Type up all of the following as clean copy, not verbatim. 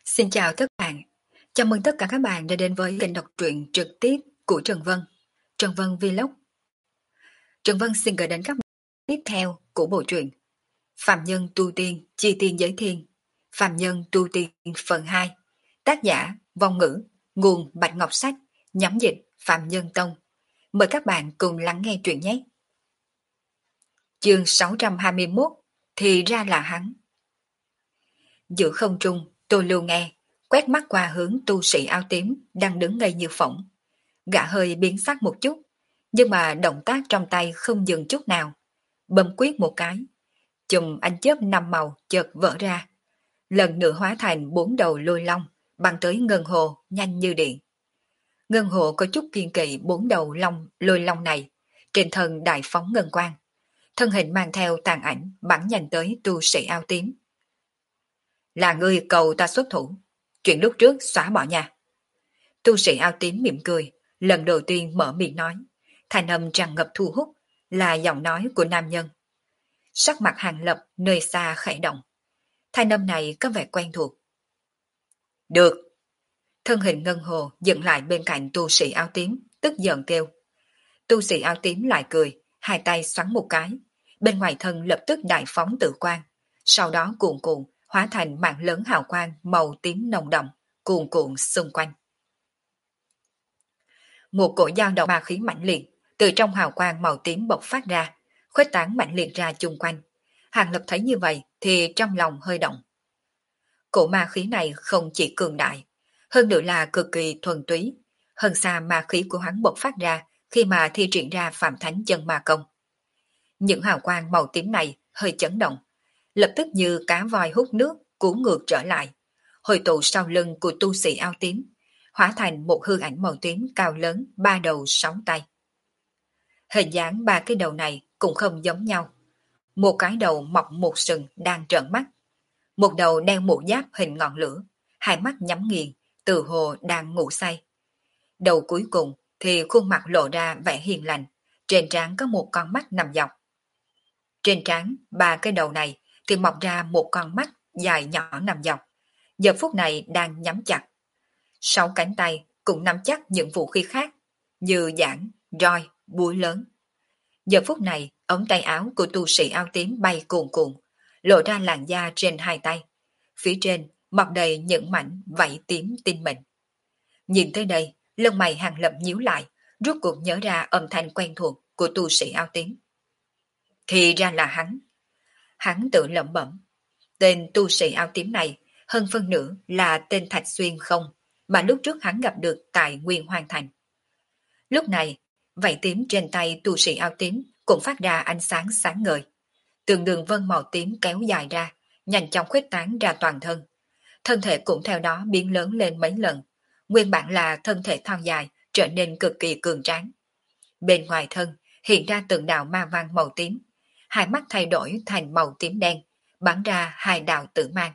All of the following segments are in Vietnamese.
Xin chào tất cả bạn. Chào mừng tất cả các bạn đã đến với kênh đọc truyện trực tiếp của Trần Vân, Trần Vân Vlog. Trần Vân xin gửi đến các bạn tiếp theo của bộ truyện Phạm Nhân Tu Tiên Chi Tiên Giới Thiên, Phạm Nhân Tu Tiên phần 2. Tác giả Vong Ngữ, nguồn Bạch Ngọc Sách, nhóm dịch Phạm Nhân Tông. Mời các bạn cùng lắng nghe truyện nhé. Chương 621, thì ra là hắn. Giữa không trung, Tô Lưu nghe, quét mắt qua hướng tu sĩ áo tím đang đứng ngây như phỏng. Gã hơi biến sắc một chút, nhưng mà động tác trong tay không dừng chút nào. Bấm quyết một cái, chùm ánh chớp 5 màu chợt vỡ ra. Lần nữa hóa thành 4 đầu lôi long, băng tới ngân hồ nhanh như điện. Ngân hồ có chút kiên kỵ 4 đầu lôi long này, trên thân đại phóng ngân quang. Thân hình mang theo tàn ảnh bắn nhanh tới tu sĩ áo tím. Là ngươi cầu ta xuất thủ, chuyện lúc trước xóa bỏ nha. Tu sĩ áo tím mỉm cười, lần đầu tiên mở miệng nói, thanh âm tràn ngập thu hút, là giọng nói của nam nhân. Sắc mặt Hàng Lập nơi xa khẽ động, thanh âm này có vẻ quen thuộc. Được. Thân hình ngân hồ dựng lại bên cạnh tu sĩ áo tím, tức giận kêu. Tu sĩ áo tím lại cười, hai tay xoắn một cái, bên ngoài thân lập tức đại phóng tự quang, sau đó cuồn cuộn hóa thành mạng lớn hào quang màu tím nồng đậm, cuồn cuộn xung quanh. Một cổ dao động ma khí mãnh liệt từ trong hào quang màu tím bộc phát ra, khuếch tán mãnh liệt ra chung quanh. Hàng Lập thấy như vậy thì trong lòng hơi động. Cổ ma khí này không chỉ cường đại, hơn nữa là cực kỳ thuần túy, hơn xa ma khí của hắn bộc phát ra khi mà thi triển ra Phạm Thánh Chân Ma Công. Những hào quang màu tím này hơi chấn động, lập tức như cá voi hút nước cuốn ngược trở lại, hồi tụ sau lưng của tu sĩ áo tím, hóa thành một hư ảnh màu tím cao lớn 3 đầu 6 tay. Hình dáng 3 cái đầu này cũng không giống nhau. Một cái đầu mọc một sừng đang trợn mắt, một đầu đeo một giáp hình ngọn lửa, hai mắt nhắm nghiền, từ hồ đang ngủ say. Đầu cuối cùng thì khuôn mặt lộ ra vẻ hiền lành, trên trán có một con mắt nằm dọc. Trên trán 3 cái đầu này thì mọc ra một con mắt dài nhỏ nằm dọc, giờ phút này đang nhắm chặt. 6 cánh tay cũng nắm chắc những vũ khí khác, như giảng, roi, búa lớn. Giờ phút này, ống tay áo của tu sĩ áo tím bay cuồn cuộn, lộ ra làn da trên hai tay. Phía trên mọc đầy những mảnh vảy tím tinh mịn. Nhìn tới đây, lông mày Hàng Lập nhíu lại, rốt cuộc nhớ ra âm thanh quen thuộc của tu sĩ áo tím. Thì ra là hắn. Hắn tự lẩm bẩm. Tên tu sĩ áo tím này hơn phân nửa là tên Thạch Xuyên không, mà lúc trước hắn gặp được tại Nguyên Hoang Thành. Lúc này, vảy tím trên tay tu sĩ áo tím cũng phát ra ánh sáng sáng ngời. Từng đường vân màu tím kéo dài ra, nhanh chóng khuếch tán ra toàn thân. Thân thể cũng theo đó biến lớn lên mấy lần. Nguyên bản là thân thể thon dài, trở nên cực kỳ cường tráng. Bên ngoài thân hiện ra từng đạo ma văn màu tím, hai mắt thay đổi thành màu tím đen, bắn ra hai đạo tử mang.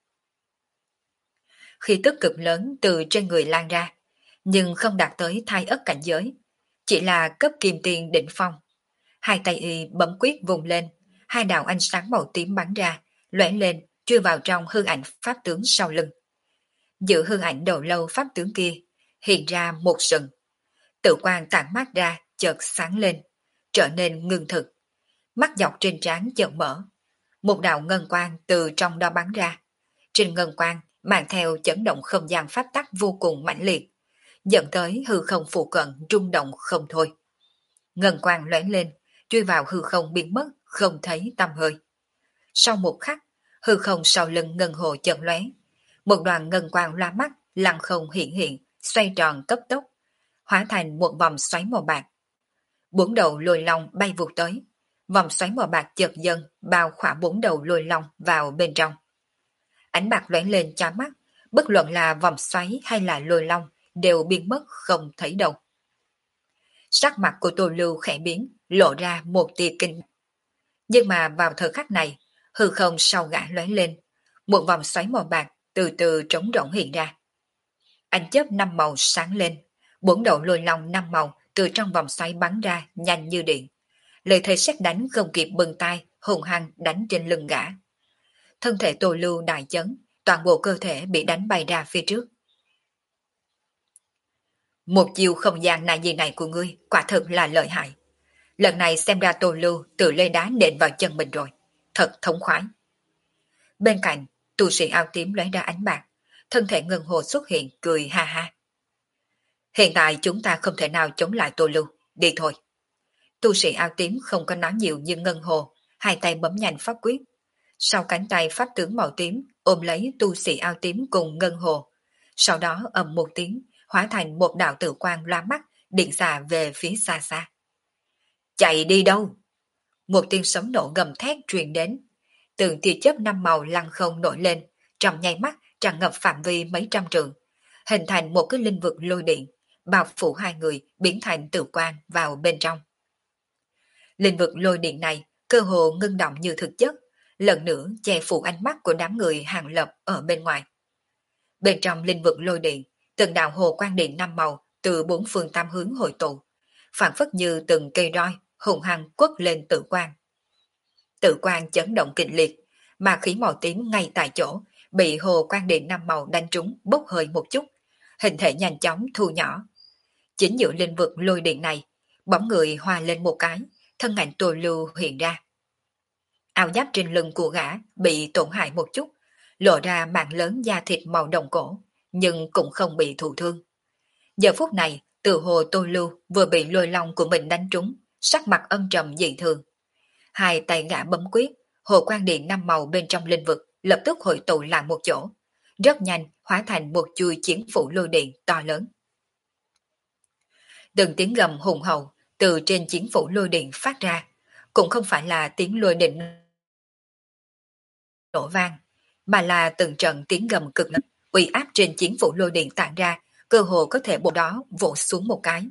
Khí tức cực lớn từ trên người lan ra, nhưng không đạt tới thai ất cảnh giới, chỉ là cấp kim tiền đỉnh phong. Hai tay y bấm quyết vùng lên, hai đạo ánh sáng màu tím bắn ra, lóe lên, chui vào trong hư ảnh pháp tướng sau lưng. Giữa hư ảnh đầu lâu pháp tướng kia, hiện ra một sừng. Tự quang tản mát ra, chợt sáng lên, trở nên ngưng thực. Mắt dọc trên trán chợt mở. Một đạo ngân quang từ trong đó bắn ra. Trên ngân quang mang theo chấn động không gian pháp tắc vô cùng mãnh liệt, dẫn tới hư không phụ cận rung động không thôi. Ngân quang lóe lên, chui vào hư không biến mất, không thấy tăm hơi. Sau một khắc, hư không sau lưng ngân hồ chợt lóe, một đoàn ngân quang loa mắt lăng không hiện hiện, xoay tròn cấp tốc, hóa thành một vòng xoáy màu bạc. 4 đầu lôi long bay vụt tới, vòng xoáy màu bạc chợt dâng bao khỏa 4 đầu lôi long vào bên trong. Ánh bạc lóe lên chói mắt, bất luận là vòng xoáy hay là lôi long đều biến mất không thấy đâu. Sắc mặt của Tô Lưu khẽ biến, lộ ra một tia kinh. Nhưng mà vào thời khắc này, hư không sau gã lóe lên, một vòng xoáy màu bạc từ từ trống rỗng hiện ra. Ánh chớp 5 màu sáng lên, 4 đầu lôi long 5 màu từ trong vòng xoáy bắn ra nhanh như điện. Lời thề sét đánh không kịp bừng tay, hùng hăng đánh trên lưng gã. Thân thể Tô Lưu đại chấn, toàn bộ cơ thể bị đánh bay ra phía trước. Một chiều không gian này gì này của ngươi quả thực là lợi hại. Lần này xem ra Tô Lưu tự lấy đá nện vào chân mình rồi. Thật thống khoái. Bên cạnh, tu sĩ áo tím lóe ra ánh bạc. Thân thể Ngân Hồ xuất hiện cười ha ha. Hiện tại chúng ta không thể nào chống lại Tô Lưu. Đi thôi. Tu sĩ áo tím không có nói nhiều như Ngân Hồ. Hai tay bấm nhanh pháp quyết. Sau cánh tay pháp tướng màu tím ôm lấy tu sĩ áo tím cùng Ngân Hồ. Sau đó ầm một tiếng, hóa thành một đạo tử quang loa mắt, điện xà về phía xa xa. Chạy đi đâu? Một tiếng sấm nổ gầm thét truyền đến. Từng tia chớp năm màu lăng không nổi lên, trong nháy mắt tràn ngập phạm vi mấy trăm trượng, hình thành một cái linh vực lôi điện, bao phủ hai người biến thành tử quang vào bên trong. Linh vực lôi điện này cơ hồ ngưng động như thực chất, lần nữa che phủ ánh mắt của đám người Hàng Lập ở bên ngoài. Bên trong linh vực lôi điện, từng đạo hồ quang điện năm màu từ bốn phương tám hướng hội tụ, phản phất như từng cây roi hùng hăng quất lên tử quang. Tử quang chấn động kịch liệt, mà khí màu tím ngay tại chỗ bị hồ quang điện năm màu đánh trúng bốc hơi một chút, hình thể nhanh chóng thu nhỏ. Chính giữa linh vực lôi điện này, bóng người hòa lên một cái, thân ảnh Tô Lưu hiện ra. Áo giáp trên lưng của gã bị tổn hại một chút, lộ ra mảng lớn da thịt màu đồng cổ, nhưng cũng không bị thụ thương. Giờ phút này, tự hồ Tô Lưu vừa bị lôi long của mình đánh trúng, sắc mặt âm trầm dị thường. Hai tay gã bấm quyết, hồ quang điện năm màu bên trong linh vực lập tức hội tụ lại một chỗ, rất nhanh hóa thành một chuôi chiến phủ lôi điện to lớn. Từng tiếng gầm hùng hậu từ trên chiến phủ lôi điện phát ra, cũng không phải là tiếng lôi điện nổ vang, mà là từng trận tiếng gầm cực lớn, uy áp trên chiến phủ lôi điện tản ra, cơ hồ có thể bộ đó vỗ xuống một cái.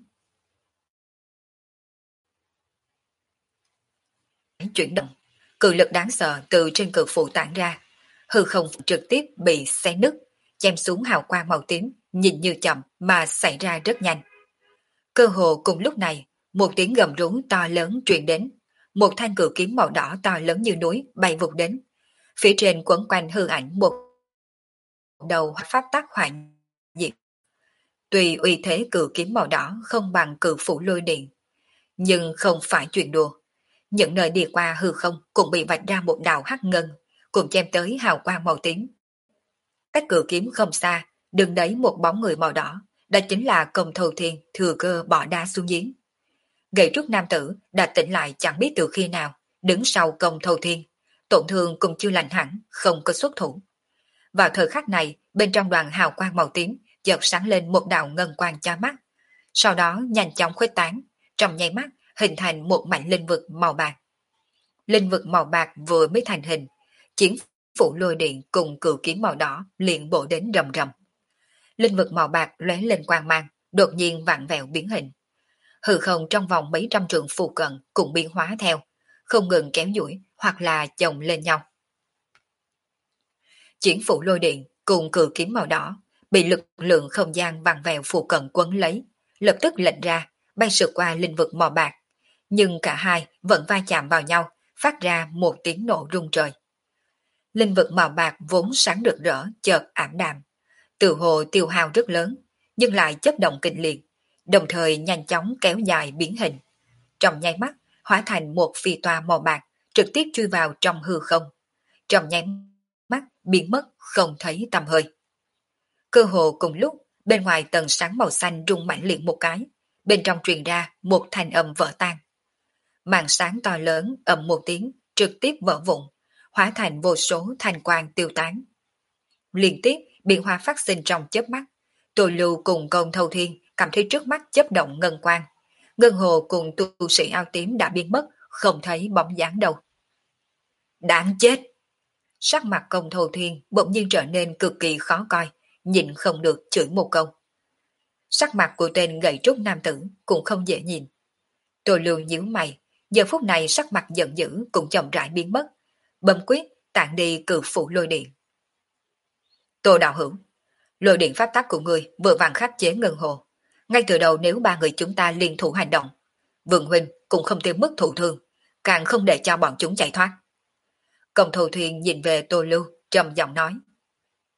Chuyển động, cự lực đáng sợ từ trên cự phủ tản ra, hư không trực tiếp bị xé nứt, chém xuống hào quang màu tím, nhìn như chậm mà xảy ra rất nhanh. Cơ hồ cùng lúc này, một tiếng gầm rú to lớn truyền đến, một thanh cự kiếm màu đỏ to lớn như núi bay vụt đến, phía trên quấn quanh hư ảnh một đầu pháp tắc hoạn diệt. Tuy uy thế cự kiếm màu đỏ không bằng cự phủ lôi điện, nhưng không phải chuyện đùa. Những nơi đi qua hư không cũng bị vạch ra một đạo hắc ngân, cùng chém tới hào quang màu tím. Cách cự kiếm không xa, đứng đấy một bóng người màu đỏ, đó chính là Công Thâu Thiên thừa cơ bỏ đá xuống giếng. Gậy trúc nam tử đã tỉnh lại chẳng biết từ khi nào, đứng sau Công Thâu Thiên, tổn thương cũng chưa lành hẳn, không có xuất thủ. Vào thời khắc này, bên trong đoàn hào quang màu tím chợt sáng lên một đạo ngân quang chói mắt, sau đó nhanh chóng khuếch tán, trong nháy mắt hình thành một mảnh linh vực màu bạc. Linh vực màu bạc vừa mới thành hình, chiến phủ lôi điện cùng cự kiếm màu đỏ liền bổ đến rầm rầm. Linh vực màu bạc lóe lên quang mang, đột nhiên vặn vẹo biến hình. Hư không trong vòng mấy trăm trượng phù cận cũng biến hóa theo, không ngừng kéo duỗi hoặc là chồng lên nhau. Chiến phủ lôi điện cùng cự kiếm màu đỏ bị lực lượng không gian vặn vẹo phù cận quấn lấy, lập tức lệnh ra, bay sượt qua linh vực màu bạc, nhưng cả hai vẫn va chạm vào nhau, phát ra một tiếng nổ rung trời. Linh vực màu bạc vốn sáng rực rỡ chợt ảm đạm, từ hồ tiêu hao rất lớn, nhưng lại chấp động kịch liệt, đồng thời nhanh chóng kéo dài biến hình. Trong nháy mắt, hóa thành một phi toa màu bạc, trực tiếp chui vào trong hư không. Trong nháy mắt, biến mất, không thấy tăm hơi. Cơ hồ cùng lúc, bên ngoài tầng sáng màu xanh rung mạnh liệt một cái, bên trong truyền ra một thanh âm vỡ tan. Màn sáng to lớn ầm một tiếng, trực tiếp vỡ vụn, hóa thành vô số thanh quang tiêu tán. Liên tiếp biến hóa phát sinh trong chớp mắt, Tô Lưu cùng Công Thâu Thiên cảm thấy trước mắt chớp động ngân quang. Ngân Hồ cùng tu sĩ áo tím đã biến mất, không thấy bóng dáng đâu. Đáng chết! Sắc mặt Công Thâu Thiên bỗng nhiên trở nên cực kỳ khó coi, nhìn không được chửi một câu. Sắc mặt của tên gậy trúc nam tử cũng không dễ nhìn. Tô Lưu nhíu mày, giờ phút này sắc mặt giận dữ cũng chậm rãi biến mất, bấm quyết tản đi cự phủ lôi điện. Tô đạo hữu, lôi điện pháp tắc của người vừa vặn khắc chế Ngân Hồ. Ngay từ đầu nếu ba người chúng ta liên thủ hành động, Vương huynh cũng không tiêu mức thụ thương, càng không để cho bọn chúng chạy thoát. Công Thâu Thiên nhìn về Tô Lưu, trầm giọng nói.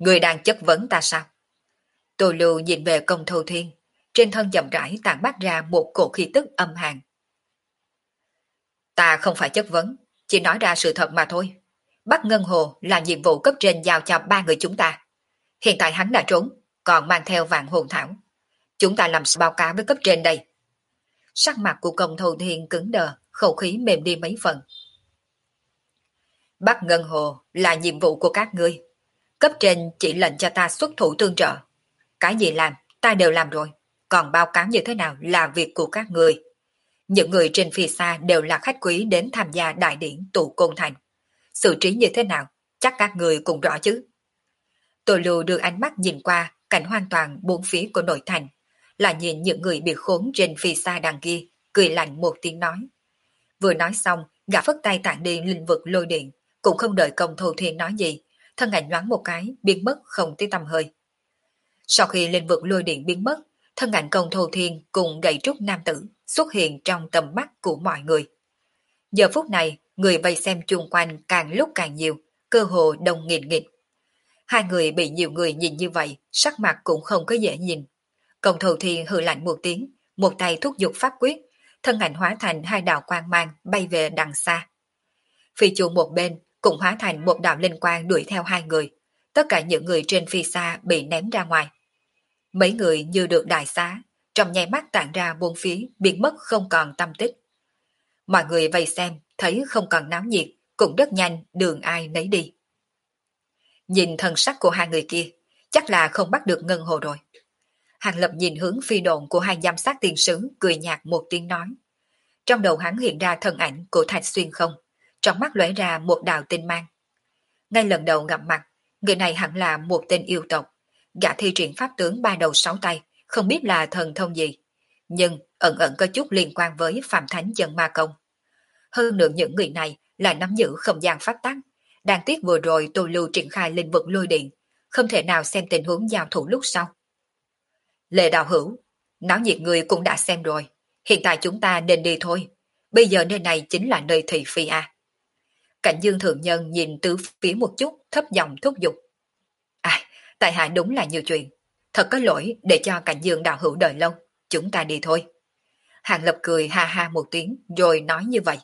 Người đang chất vấn ta sao? Tô Lưu nhìn về Công Thâu Thiên, trên thân chậm rãi tản mát ra một cổ khí tức âm hàn. Ta không phải chất vấn, chỉ nói ra sự thật mà thôi. Bắt Ngân Hồ là nhiệm vụ cấp trên giao cho ba người chúng ta. Hiện tại hắn đã trốn, còn mang theo vạn hồn thảo. Chúng ta làm sao báo cáo với cấp trên đây? Sắc mặt của Công Thâu Thiên cứng đờ, khẩu khí mềm đi mấy phần. Bắt Ngân Hồ là nhiệm vụ của các ngươi. Cấp trên chỉ lệnh cho ta xuất thủ tương trợ. Cái gì làm, ta đều làm rồi. Còn báo cáo như thế nào là việc của các ngươi. Những người trên phía xa đều là khách quý đến tham gia đại điển tụ côn thành. Xử trí như thế nào, chắc các người cũng rõ chứ. Tô Lưu đưa ánh mắt nhìn qua cảnh hoàn toàn bốn phía của nội thành, là nhìn những người bị khốn trên phía xa đằng kia, cười lạnh một tiếng nói. Vừa nói xong, gã phất tay tản đi linh vực lôi điện, cũng không đợi Công Thâu Thiên nói gì, thân ảnh nhoáng một cái, biến mất không tiếng tăm hơi. Sau khi linh vực lôi điện biến mất, thân ảnh Công Thâu Thiên cùng gậy trúc nam tử xuất hiện trong tầm mắt của mọi người. Giờ phút này, người vây xem chung quanh càng lúc càng nhiều, cơ hồ đông nghìn nghịt. Hai người bị nhiều người nhìn như vậy, sắc mặt cũng không có dễ nhìn. Công Thâu Thiên hừ lạnh một tiếng, một tay thúc giục pháp quyết, thân ảnh hóa thành hai đạo quang mang bay về đằng xa. Phi chu một bên cũng hóa thành một đạo linh quang đuổi theo hai người. Tất cả những người trên phi xa bị ném ra ngoài. Mấy người như được đại xá, trong nháy mắt tản ra buôn phía, biến mất không còn tâm tích. Mọi người vây xem, thấy không còn náo nhiệt, cũng rất nhanh đường ai nấy đi. Nhìn thần sắc của hai người kia, chắc là không bắt được Ngân Hồ rồi. Hàng Lập nhìn hướng phi độn của hai giám sát tiền sứ, cười nhạt một tiếng nói. Trong đầu hắn hiện ra thân ảnh của Thạch Xuyên không, trong mắt lóe ra một đạo tinh mang. Ngay lần đầu gặp mặt, người này hẳn là một tên yêu tộc, gã thi triển pháp tướng ba đầu sáu tay, không biết là thần thông gì, nhưng ẩn ẩn có chút liên quan với Phạm Thánh Chân Ma Công. Hơn nữa những người này lại nắm giữ không gian pháp tắc, đáng tiếc vừa rồi Tô Lưu triển khai linh vực lôi điện, không thể nào xem tình huống giao thủ lúc sau. Lệ đạo hữu, náo nhiệt người cũng đã xem rồi, hiện tại chúng ta nên đi thôi, bây giờ nơi này chính là nơi thị phi a. Cảnh Dương thượng nhân nhìn tứ phía một chút, thấp giọng thúc giục. À, tại hạ đúng là nhiều chuyện, thật có lỗi để cho Cảnh Dương đạo hữu đợi lâu, chúng ta đi thôi. Hàng Lập cười ha ha một tiếng rồi nói như vậy.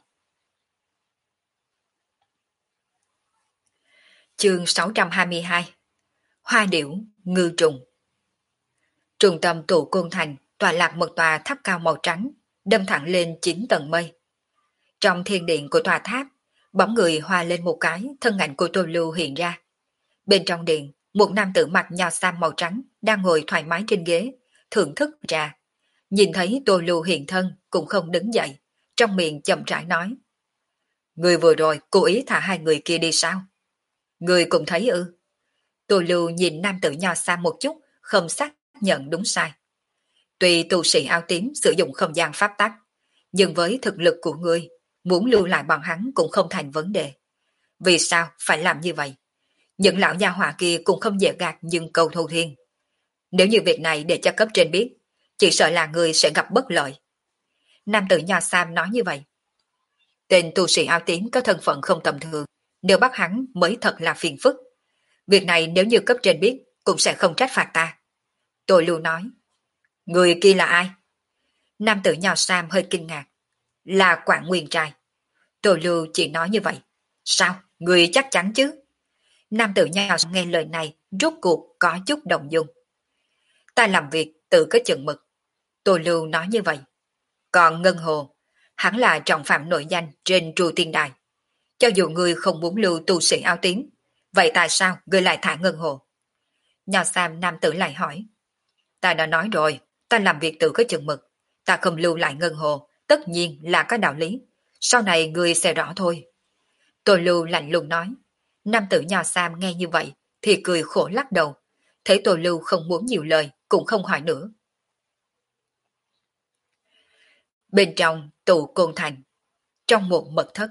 Chương 622 Hoa điểu, ngư trùng. Trung tâm tụ côn thành tọa lạc một tòa tháp cao màu trắng, đâm thẳng lên 9 tầng mây. Trong thiên điện của tòa tháp, bóng người hòa lên một cái, thân ảnh của Tô Lưu hiện ra. Bên trong điện, một nam tử mặc nho sam màu trắng đang ngồi thoải mái trên ghế, thưởng thức trà. Nhìn thấy Tô Lưu hiện thân cũng không đứng dậy, trong miệng chậm rãi nói. Người vừa rồi cố ý thả hai người kia đi sao? Người cũng thấy ư? Tô Lưu nhìn nam tử nho sam một chút, không xác nhận đúng sai. Tuy tu sĩ áo tím sử dụng không gian pháp tắc, nhưng với thực lực của ngươi, muốn lưu lại bọn hắn cũng không thành vấn đề. Vì sao phải làm như vậy? Những lão gia hỏa kia cũng không dễ gạt nhưng Câu Thâu Thiên. Nếu như việc này để cho cấp trên biết, chỉ sợ là người sẽ gặp bất lợi. Nam tử Nho Sam nói như vậy. Tên tu sĩ áo tím có thân phận không tầm thường, nếu bắt hắn mới thật là phiền phức. Việc này nếu như cấp trên biết, cũng sẽ không trách phạt ta. Tôi lưu nói. Người kia là ai? Nam tử Nho Sam hơi kinh ngạc. Là Quảng Nguyên trai. Tôi lưu chỉ nói như vậy. Sao? Người chắc chắn chứ? Nam tử Nho Sam nghe lời này, rốt cuộc có chút động dung. Ta làm việc tự có chừng mực. Tôi lưu nói như vậy. Còn Ngân Hồ, hắn là trọng phạm nội danh trên Trù Tiên Đài. Cho dù ngươi không muốn lưu tu sĩ áo tím, vậy tại sao ngươi lại thả Ngân Hồ? Nho Sam nam tử lại hỏi. Ta đã nói rồi, ta làm việc tự có chừng mực. Ta không lưu lại Ngân Hồ, tất nhiên là có đạo lý. Sau này ngươi sẽ rõ thôi. Tôi lưu lạnh lùng nói. Nam tử Nho Sam nghe như vậy, thì cười khổ lắc đầu. Thấy Tôi lưu không muốn nhiều lời, cũng không hỏi nữa. Bên trong tụ côn thành, trong một mật thất.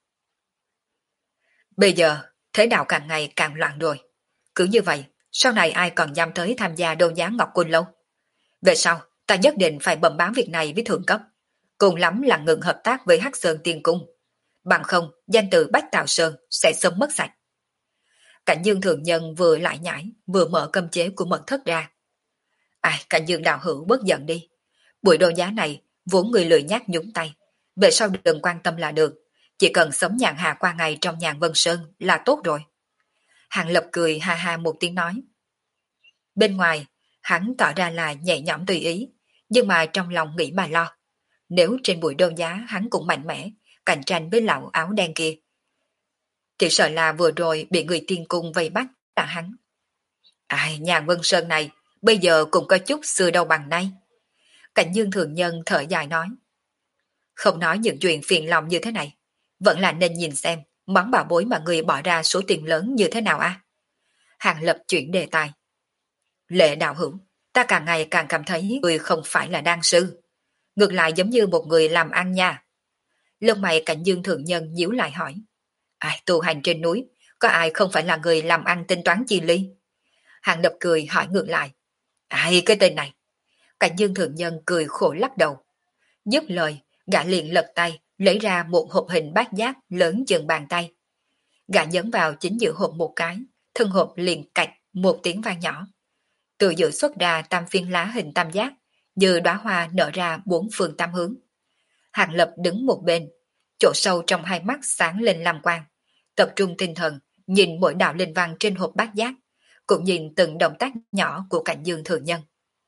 Bây giờ, thế đạo càng ngày càng loạn rồi. Cứ như vậy, sau này ai còn dám tới tham gia đấu giá Ngọc Côn Lâu? Về sau, ta nhất định phải bẩm báo việc này với thượng cấp. Cùng lắm là ngừng hợp tác với Hắc Sơn Tiên Cung. Bằng không, danh từ Bách Tạo Sơn sẽ sớm mất sạch. Cảnh Dương Thượng Nhân vừa lại nhảy, vừa mở cấm chế của mật thất ra. Ai, Cảnh Dương đạo hữu bớt giận đi. Buổi đấu giá này, vốn người lười nhác nhúng tay. Về sau đừng quan tâm là được. Chỉ cần sống nhàn hạ qua ngày trong nhàn Vân Sơn là tốt rồi. Hàng Lập cười ha ha một tiếng nói. Bên ngoài, hắn tỏ ra là nhẹ nhõm tùy ý, nhưng mà trong lòng nghĩ mà lo. Nếu trên buổi đấu giá hắn cũng mạnh mẽ, cạnh tranh với lão áo đen kia. Chỉ sợ là vừa rồi bị người tiên cung vây bắt là hắn. Ai, nhàn Vân Sơn này, bây giờ cũng có chút xưa đâu bằng nay. Cảnh Dương Thường Nhân thở dài nói. Không nói những chuyện phiền lòng như thế này, vẫn là nên nhìn xem món bảo bối mà người bỏ ra số tiền lớn như thế nào a. Hàng Lập chuyển đề tài. Lệ đạo hữu, ta càng ngày càng cảm thấy người không phải là đan sư. Ngược lại giống như một người làm ăn nha. Lông mày Cảnh Dương Thượng Nhân nhíu lại hỏi. Ai tu hành trên núi, có ai không phải là người làm ăn tính toán chi ly? Hàng Lập cười hỏi ngược lại. Ai cái tên này? Cảnh Dương Thượng Nhân cười khổ lắc đầu. Dứt lời, gã liền lật tay, lấy ra một hộp hình bát giác lớn chừng bàn tay. Gã nhấn vào chính giữa hộp một cái, thân hộp liền cạch một tiếng vang nhỏ. Từ giữa xuất ra tam phiên lá hình tam giác, như đóa hoa nở ra bốn phương tam hướng. Hàng Lập đứng một bên, chỗ sâu trong hai mắt sáng lên lam quang, tập trung tinh thần, nhìn mỗi đạo linh văn trên hộp bát giác, cũng nhìn từng động tác nhỏ của Cảnh Dương Thượng Nhân.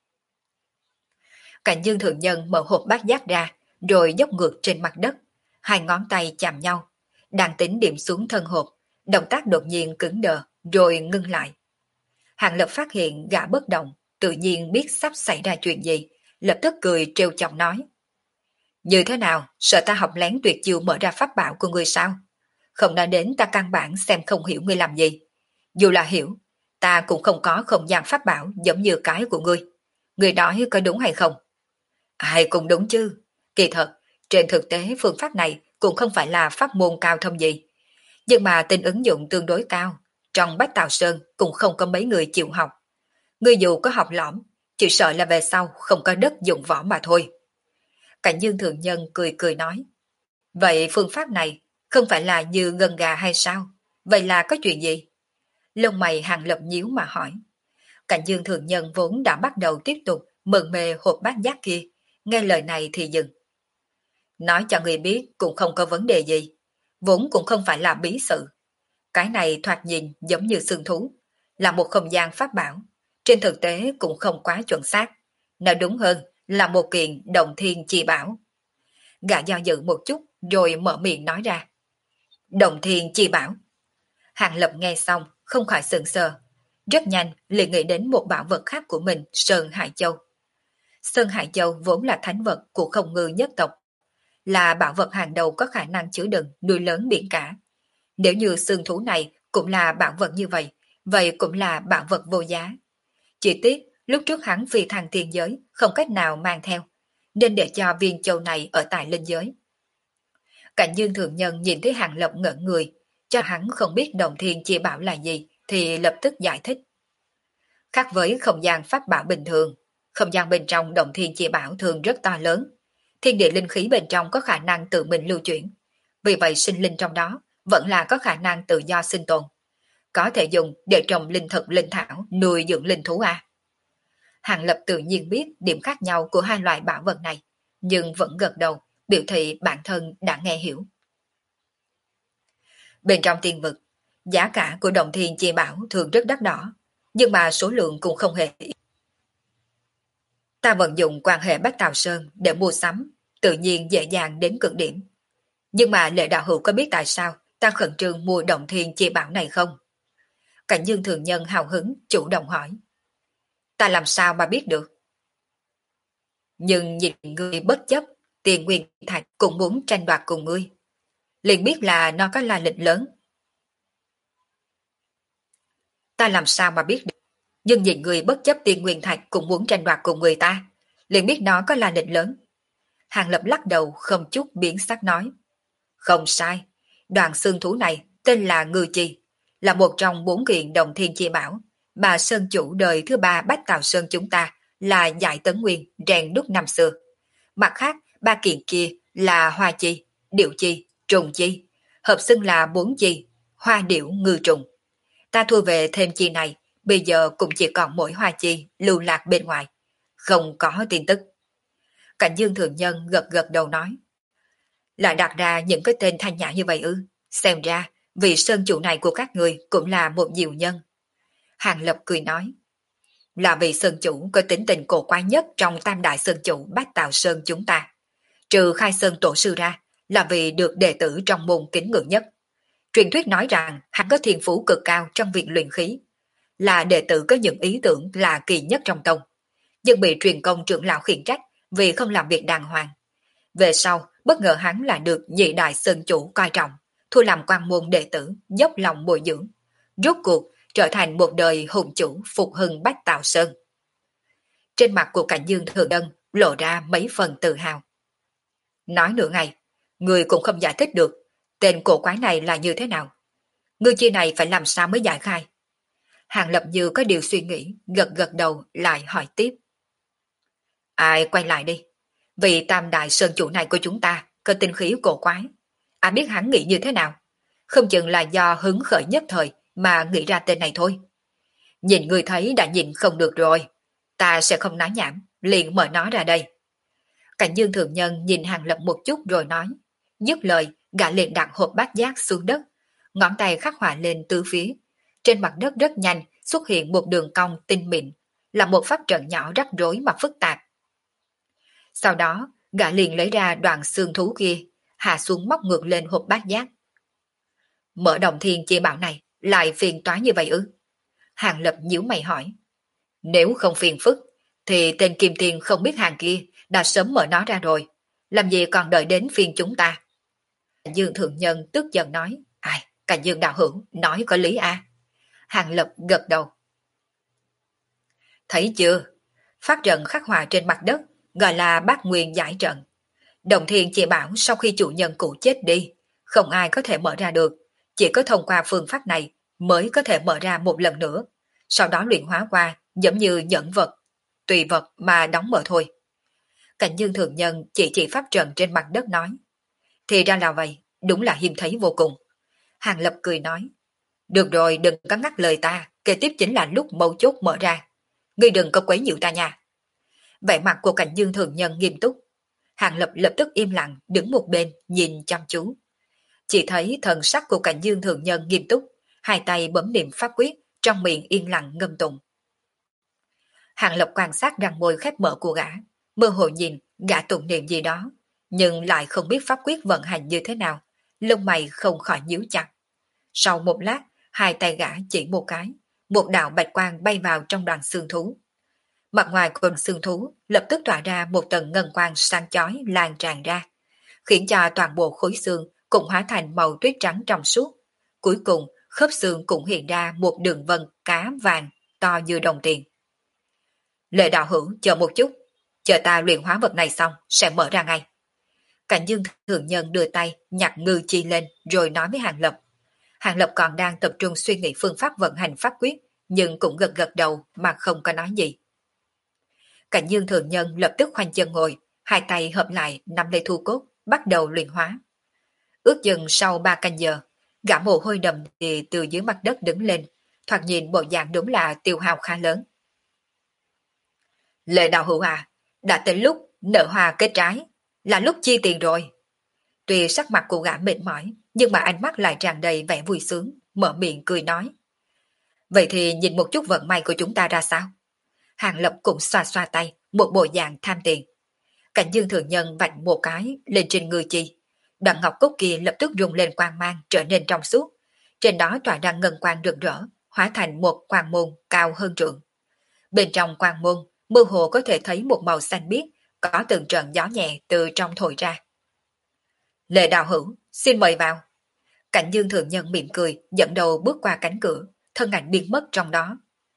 Cảnh Dương Thượng Nhân mở hộp bát giác ra, rồi dốc ngược trên mặt đất, hai ngón tay chạm nhau, đang tính điểm xuống thân hộp, động tác đột nhiên cứng đờ, rồi ngưng lại. Hàng Lập phát hiện gã bất động, tự nhiên biết sắp xảy ra chuyện gì, lập tức cười trêu chọc nói. Như thế nào, sợ ta học lén tuyệt chiêu mở ra pháp bảo của ngươi sao? Không nói đến ta căn bản xem không hiểu ngươi làm gì. Dù là hiểu, ta cũng không có không gian pháp bảo giống như cái của ngươi. Ngươi nói có đúng hay không? Ai cũng đúng chứ. Kỳ thật, trên thực tế phương pháp này cũng không phải là pháp môn cao thâm gì. Nhưng mà tính ứng dụng tương đối cao. Trong Bách Tào Sơn cũng không có mấy người chịu học. Ngươi dù có học lõm, chỉ sợ là về sau không có đất dụng võ mà thôi. Cảnh Dương Thượng Nhân cười cười nói. Vậy phương pháp này không phải là như gân gà hay sao? Vậy là có chuyện gì? Lông mày Hàng Lập nhíu mà hỏi. Cảnh Dương Thượng Nhân vốn đã bắt đầu tiếp tục mừng mê hộp bát giác kia. Nghe lời này thì dừng. Nói cho người biết cũng không có vấn đề gì. Vốn cũng không phải là bí sự. Cái này thoạt nhìn giống như xương thú. Là một không gian pháp bảo. Trên thực tế cũng không quá chuẩn xác. Nói đúng hơn là một kiện đồng thiên chi bảo. Gã do dự một chút rồi mở miệng nói ra. Đồng thiên chi bảo. Hàng Lập nghe xong không khỏi sững sờ. Rất nhanh liền nghĩ đến một bảo vật khác của mình, Sơn Hải Châu. Sơn Hải Châu vốn là thánh vật của Không Ngư nhất tộc, là bảo vật hàng đầu có khả năng chứa đựng núi lớn biển cả. Nếu như xương thú này cũng là bảo vật như vậy, vậy cũng là bảo vật vô giá. Chỉ tiếc lúc trước hắn phi thăng thiên giới không cách nào mang theo, nên để cho viên châu này ở tại linh giới. Cảnh Dương Thượng Nhân nhìn thấy Hàng Lập ngẩn người, cho hắn không biết đồng thiên chi bảo là gì, thì lập tức giải thích. Khác với không gian pháp bảo bình thường, không gian bên trong động thiên chi bảo thường rất to lớn. Thiên địa linh khí bên trong có khả năng tự mình lưu chuyển. Vì vậy sinh linh trong đó vẫn là có khả năng tự do sinh tồn. Có thể dùng để trồng linh thực linh thảo, nuôi dưỡng linh thú à. Hàng Lập tự nhiên biết điểm khác nhau của hai loại bảo vật này, nhưng vẫn gật đầu, biểu thị bản thân đã nghe hiểu. Bên trong tiên vực, giá cả của đồng thiên chi bảo thường rất đắt đỏ, nhưng mà số lượng cũng không hề ít. Ta vận dụng quan hệ Bách Tào Sơn để mua sắm, tự nhiên dễ dàng đến cực điểm. Nhưng mà Lệ đạo hữu có biết tại sao ta khẩn trương mua đồng thiên chi bảo này không? Cảnh Dương Thường Nhân hào hứng chủ động hỏi. Ta làm sao mà biết được? Nhưng nhìn ngươi bất chấp, tiền nguyên thạch cũng muốn tranh đoạt cùng ngươi. Liền biết là nó có lai lịch lớn. Ta làm sao mà biết được? Nhưng nhìn người bất chấp tiền nguyên thạch cũng muốn tranh đoạt cùng người ta, liền biết nó có lai lịch lớn. Hàng Lập lắc đầu không chút biến sắc nói. Không sai, đoàn xương thú này tên là Ngư Chi, là một trong 4 kiện đồng thiên chi bảo. Bà Sơn chủ đời thứ 3 Bách Tào Sơn chúng ta là Giải Tấn Nguyên rèn đúc năm xưa. Mặt khác, 3 kiện kia là Hoa Chi, Điệu Chi, Trùng Chi, hợp xưng là 4 chi, Hoa Điệu Ngư Trùng. Ta thu về thêm chi này, bây giờ cũng chỉ còn mỗi Hoa Chi lưu lạc bên ngoài. Không có tin tức. Cảnh Dương Thường Nhân gật gật đầu nói. Lại đặt ra những cái tên thanh nhã như vậy ư? Xem ra, vị sơn chủ này của các người cũng là một diệu nhân. Hàng Lập cười nói. Là vị sơn chủ có tính tình cổ quái nhất trong tam đại sơn chủ Bách Tạo Sơn chúng ta. Trừ Khai Sơn tổ sư ra, là vì được đệ tử trong môn kính ngưỡng nhất. Truyền thuyết nói rằng hắn có thiên phú cực cao trong việc luyện khí, là đệ tử có những ý tưởng là kỳ nhất trong tông, nhưng bị truyền công trưởng lão khiển trách vì không làm việc đàng hoàng. Về sau, bất ngờ hắn là được nhị đại sơn chủ coi trọng, thu làm quan môn đệ tử, dốc lòng bồi dưỡng. Rốt cuộc, trở thành một đời hùng chủ phục hưng Bách Tạo Sơn. Trên mặt của Cảnh Dương Thường Ân lộ ra mấy phần tự hào. Nói nửa ngày, người cũng không giải thích được tên cổ quái này là như thế nào. Ngươi chi này phải làm sao mới giải khai? Hàng Lập như có điều suy nghĩ, gật gật đầu lại hỏi tiếp. Ai quay lại đi. Vị tam đại sơn chủ này của chúng ta có tinh khí cổ quái. Ai biết hắn nghĩ như thế nào? Không chừng là do hứng khởi nhất thời mà nghĩ ra tên này thôi. Nhìn người thấy đã nhìn không được rồi. Ta sẽ không nói nhảm, liền mở nó ra đây. Cảnh Dương Thường Nhân nhìn Hàng Lập một chút rồi nói. Dứt lời, gã liền đặt hộp bát giác xuống đất. Ngón tay khắc họa lên tứ phía. Trên mặt đất rất nhanh xuất hiện một đường cong tinh mịn, là một pháp trận nhỏ rắc rối mà phức tạp. Sau đó, gã liền lấy ra đoạn xương thú kia, hạ xuống móc ngược lên hộp bát giác. Mở Đồng Thiên Chi Bảo này lại phiền toái như vậy ư? Hàng Lập nhíu mày hỏi. Nếu không phiền phức, thì tên Kim Tiền không biết hàng kia đã sớm mở nó ra rồi. Làm gì còn đợi đến phiên chúng ta? Cảnh Dương Thượng Nhân tức giận nói. Ai, Cảnh Dương đạo hữu, nói có lý à? Hàng Lập gật đầu. Thấy chưa? Phát trận khắc họa trên mặt đất, gọi là Bát Nguyên giải trận. Đồng Thiên Chi Bảo sau khi chủ nhân cũ chết đi, không ai có thể mở ra được. Chỉ có thông qua phương pháp này mới có thể mở ra một lần nữa. Sau đó luyện hóa qua, giống như nhẫn vật, tùy vật mà đóng mở thôi. Cảnh Dương Thường Nhân chỉ pháp trận trên mặt đất nói. Thì ra là vậy, đúng là hiếm thấy vô cùng. Hàng Lập cười nói. Được rồi, đừng có ngắt lời ta, kế tiếp chính là lúc mấu chốt mở ra. Ngươi đừng có quấy nhiễu ta nha. Vẻ mặt của Cảnh Dương Thường Nhân nghiêm túc. Hàng Lập lập tức im lặng, đứng một bên, nhìn chăm chú. Chỉ thấy thần sắc của Cảnh Dương Thường Nhân nghiêm túc, hai tay bấm niệm pháp quyết, trong miệng yên lặng ngâm tụng. Hàng Lập quan sát răng môi khép mở của gã, mơ hồ nhìn gã tụng niệm gì đó, nhưng lại không biết pháp quyết vận hành như thế nào, lông mày không khỏi nhíu chặt. Sau một lát, hai tay gã chỉ một cái, một đạo bạch quang bay vào trong đoàn xương thú. Mặt ngoài của xương thú lập tức tỏa ra một tầng ngân quang sáng chói lan tràn ra, khiến cho toàn bộ khối xương cũng hóa thành màu tuyết trắng trong suốt. Cuối cùng, khớp xương cũng hiện ra một đường vân cá vàng to như đồng tiền. Lệ đạo hữu chờ một chút, chờ ta luyện hóa vật này xong sẽ mở ra ngay. Cảnh Dương Thường Nhân đưa tay nhặt ngư chi lên rồi nói với Hàng Lập. Hàng Lập còn đang tập trung suy nghĩ phương pháp vận hành pháp quyết, nhưng cũng gật gật đầu mà không có nói gì. Cảnh Dương Thường Nhân lập tức khoanh chân ngồi, hai tay hợp lại nắm lấy thu cốt, bắt đầu luyện hóa. Ước chừng sau 3 canh giờ, gã mồ hôi đầm thì từ dưới mặt đất đứng lên, thoạt nhìn bộ dạng đúng là tiêu hao khá lớn. Lệ đạo hữu à, đã tới lúc nở hoa kết trái, là lúc chi tiền rồi. Tuy sắc mặt của gã mệt mỏi, nhưng mà ánh mắt lại tràn đầy vẻ vui sướng, mở miệng cười nói. Vậy thì nhìn một chút vận may của chúng ta ra sao? Hàng Lập cũng xoa xoa tay, một bộ dạng tham tiền. Cảnh Dương Thường Nhân vạch một cái lên trên người chi. Đoạn ngọc cốt kia lập tức rung lên quang mang trở nên trong suốt. Trên đó tỏa ra ngân quang rực rỡ, hóa thành một quang môn cao hơn trượng. Bên trong quang môn, mơ hồ có thể thấy một màu xanh biếc, có từng trận gió nhẹ từ trong thổi ra. Lệ đạo hữu, xin mời vào. Cảnh Dương Thường Nhân mỉm cười, dẫn đầu bước qua cánh cửa, thân ảnh biến mất trong đó.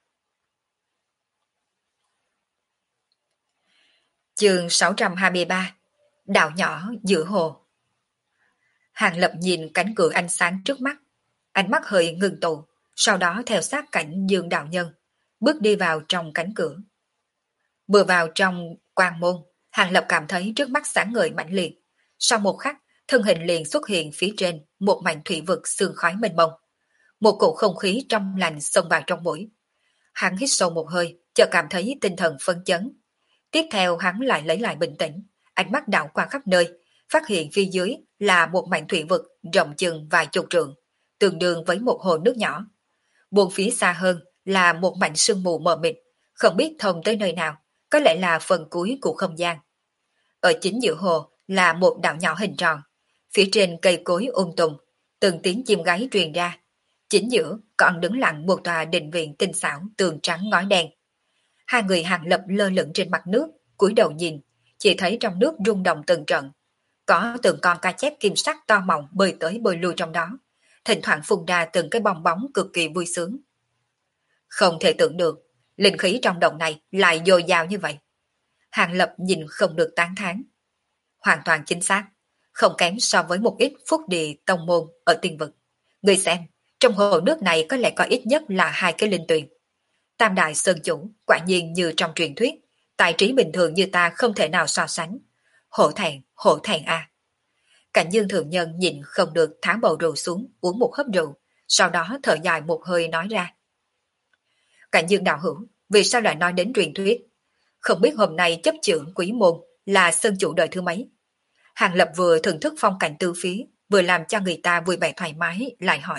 Chương 623. Đảo nhỏ giữa hồ. Hàng Lập nhìn cánh cửa ánh sáng trước mắt, ánh mắt hơi ngừng tụ, sau đó theo sát Cảnh Dương đạo nhân, bước đi vào trong cánh cửa. Vừa vào trong quang môn, Hàng Lập cảm thấy trước mắt sáng ngời mãnh liệt. Sau một khắc, thân hình liền xuất hiện phía trên một mảnh thủy vực sương khói mênh mông. một cổ không khí trong lành xông vào trong mũi. Hắn hít sâu một hơi, chợt cảm thấy tinh thần phấn chấn. Tiếp theo hắn lại lấy lại bình tĩnh, ánh mắt đảo qua khắp nơi, phát hiện phía dưới là một mảnh thủy vực rộng chừng vài chục trượng, tương đương với một hồ nước nhỏ. Buông phía xa hơn là một mảnh sương mù mờ mịt, không biết thông tới nơi nào, có lẽ là phần cuối của không gian. Ở chính giữa hồ là một đảo nhỏ hình tròn, phía trên cây cối tùm, từng tiếng chim gáy truyền ra. Chính giữa còn đứng lặng một tòa đình viện tinh xảo tường trắng ngói đen. Hai người Hàng Lập lơ lửng trên mặt nước, cúi đầu nhìn, chỉ thấy trong nước rung động từng trận. Có từng con cá chép kim sắc to mọng bơi tới bơi lui trong đó, thỉnh thoảng phun ra từng cái bong bóng cực kỳ vui sướng. Không thể tưởng được, linh khí trong động này lại dồi dào như vậy. Hàng Lập nhìn không được tán thán. Hoàn toàn chính xác, không kém so với một ít phúc địa tông môn ở tiên vực. Người xem, trong hồ nước này có lẽ có ít nhất là hai cái linh tuyền. Tam đại sơn chủ, quả nhiên như trong truyền thuyết, tài trí bình thường như ta không thể nào so sánh. Hổ thẹn a. Cảnh Dương thượng nhân nhìn không được tháo bầu rượu xuống, uống một hớp rượu, sau đó thở dài một hơi nói ra. Cảnh Dương đạo hữu, vì sao lại nói đến truyền thuyết? Không biết hôm nay chấp trưởng quý môn là sơn chủ đời thứ mấy? Hàng Lập vừa thưởng thức phong cảnh tư phía, vừa làm cho người ta vui vẻ thoải mái, lại hỏi.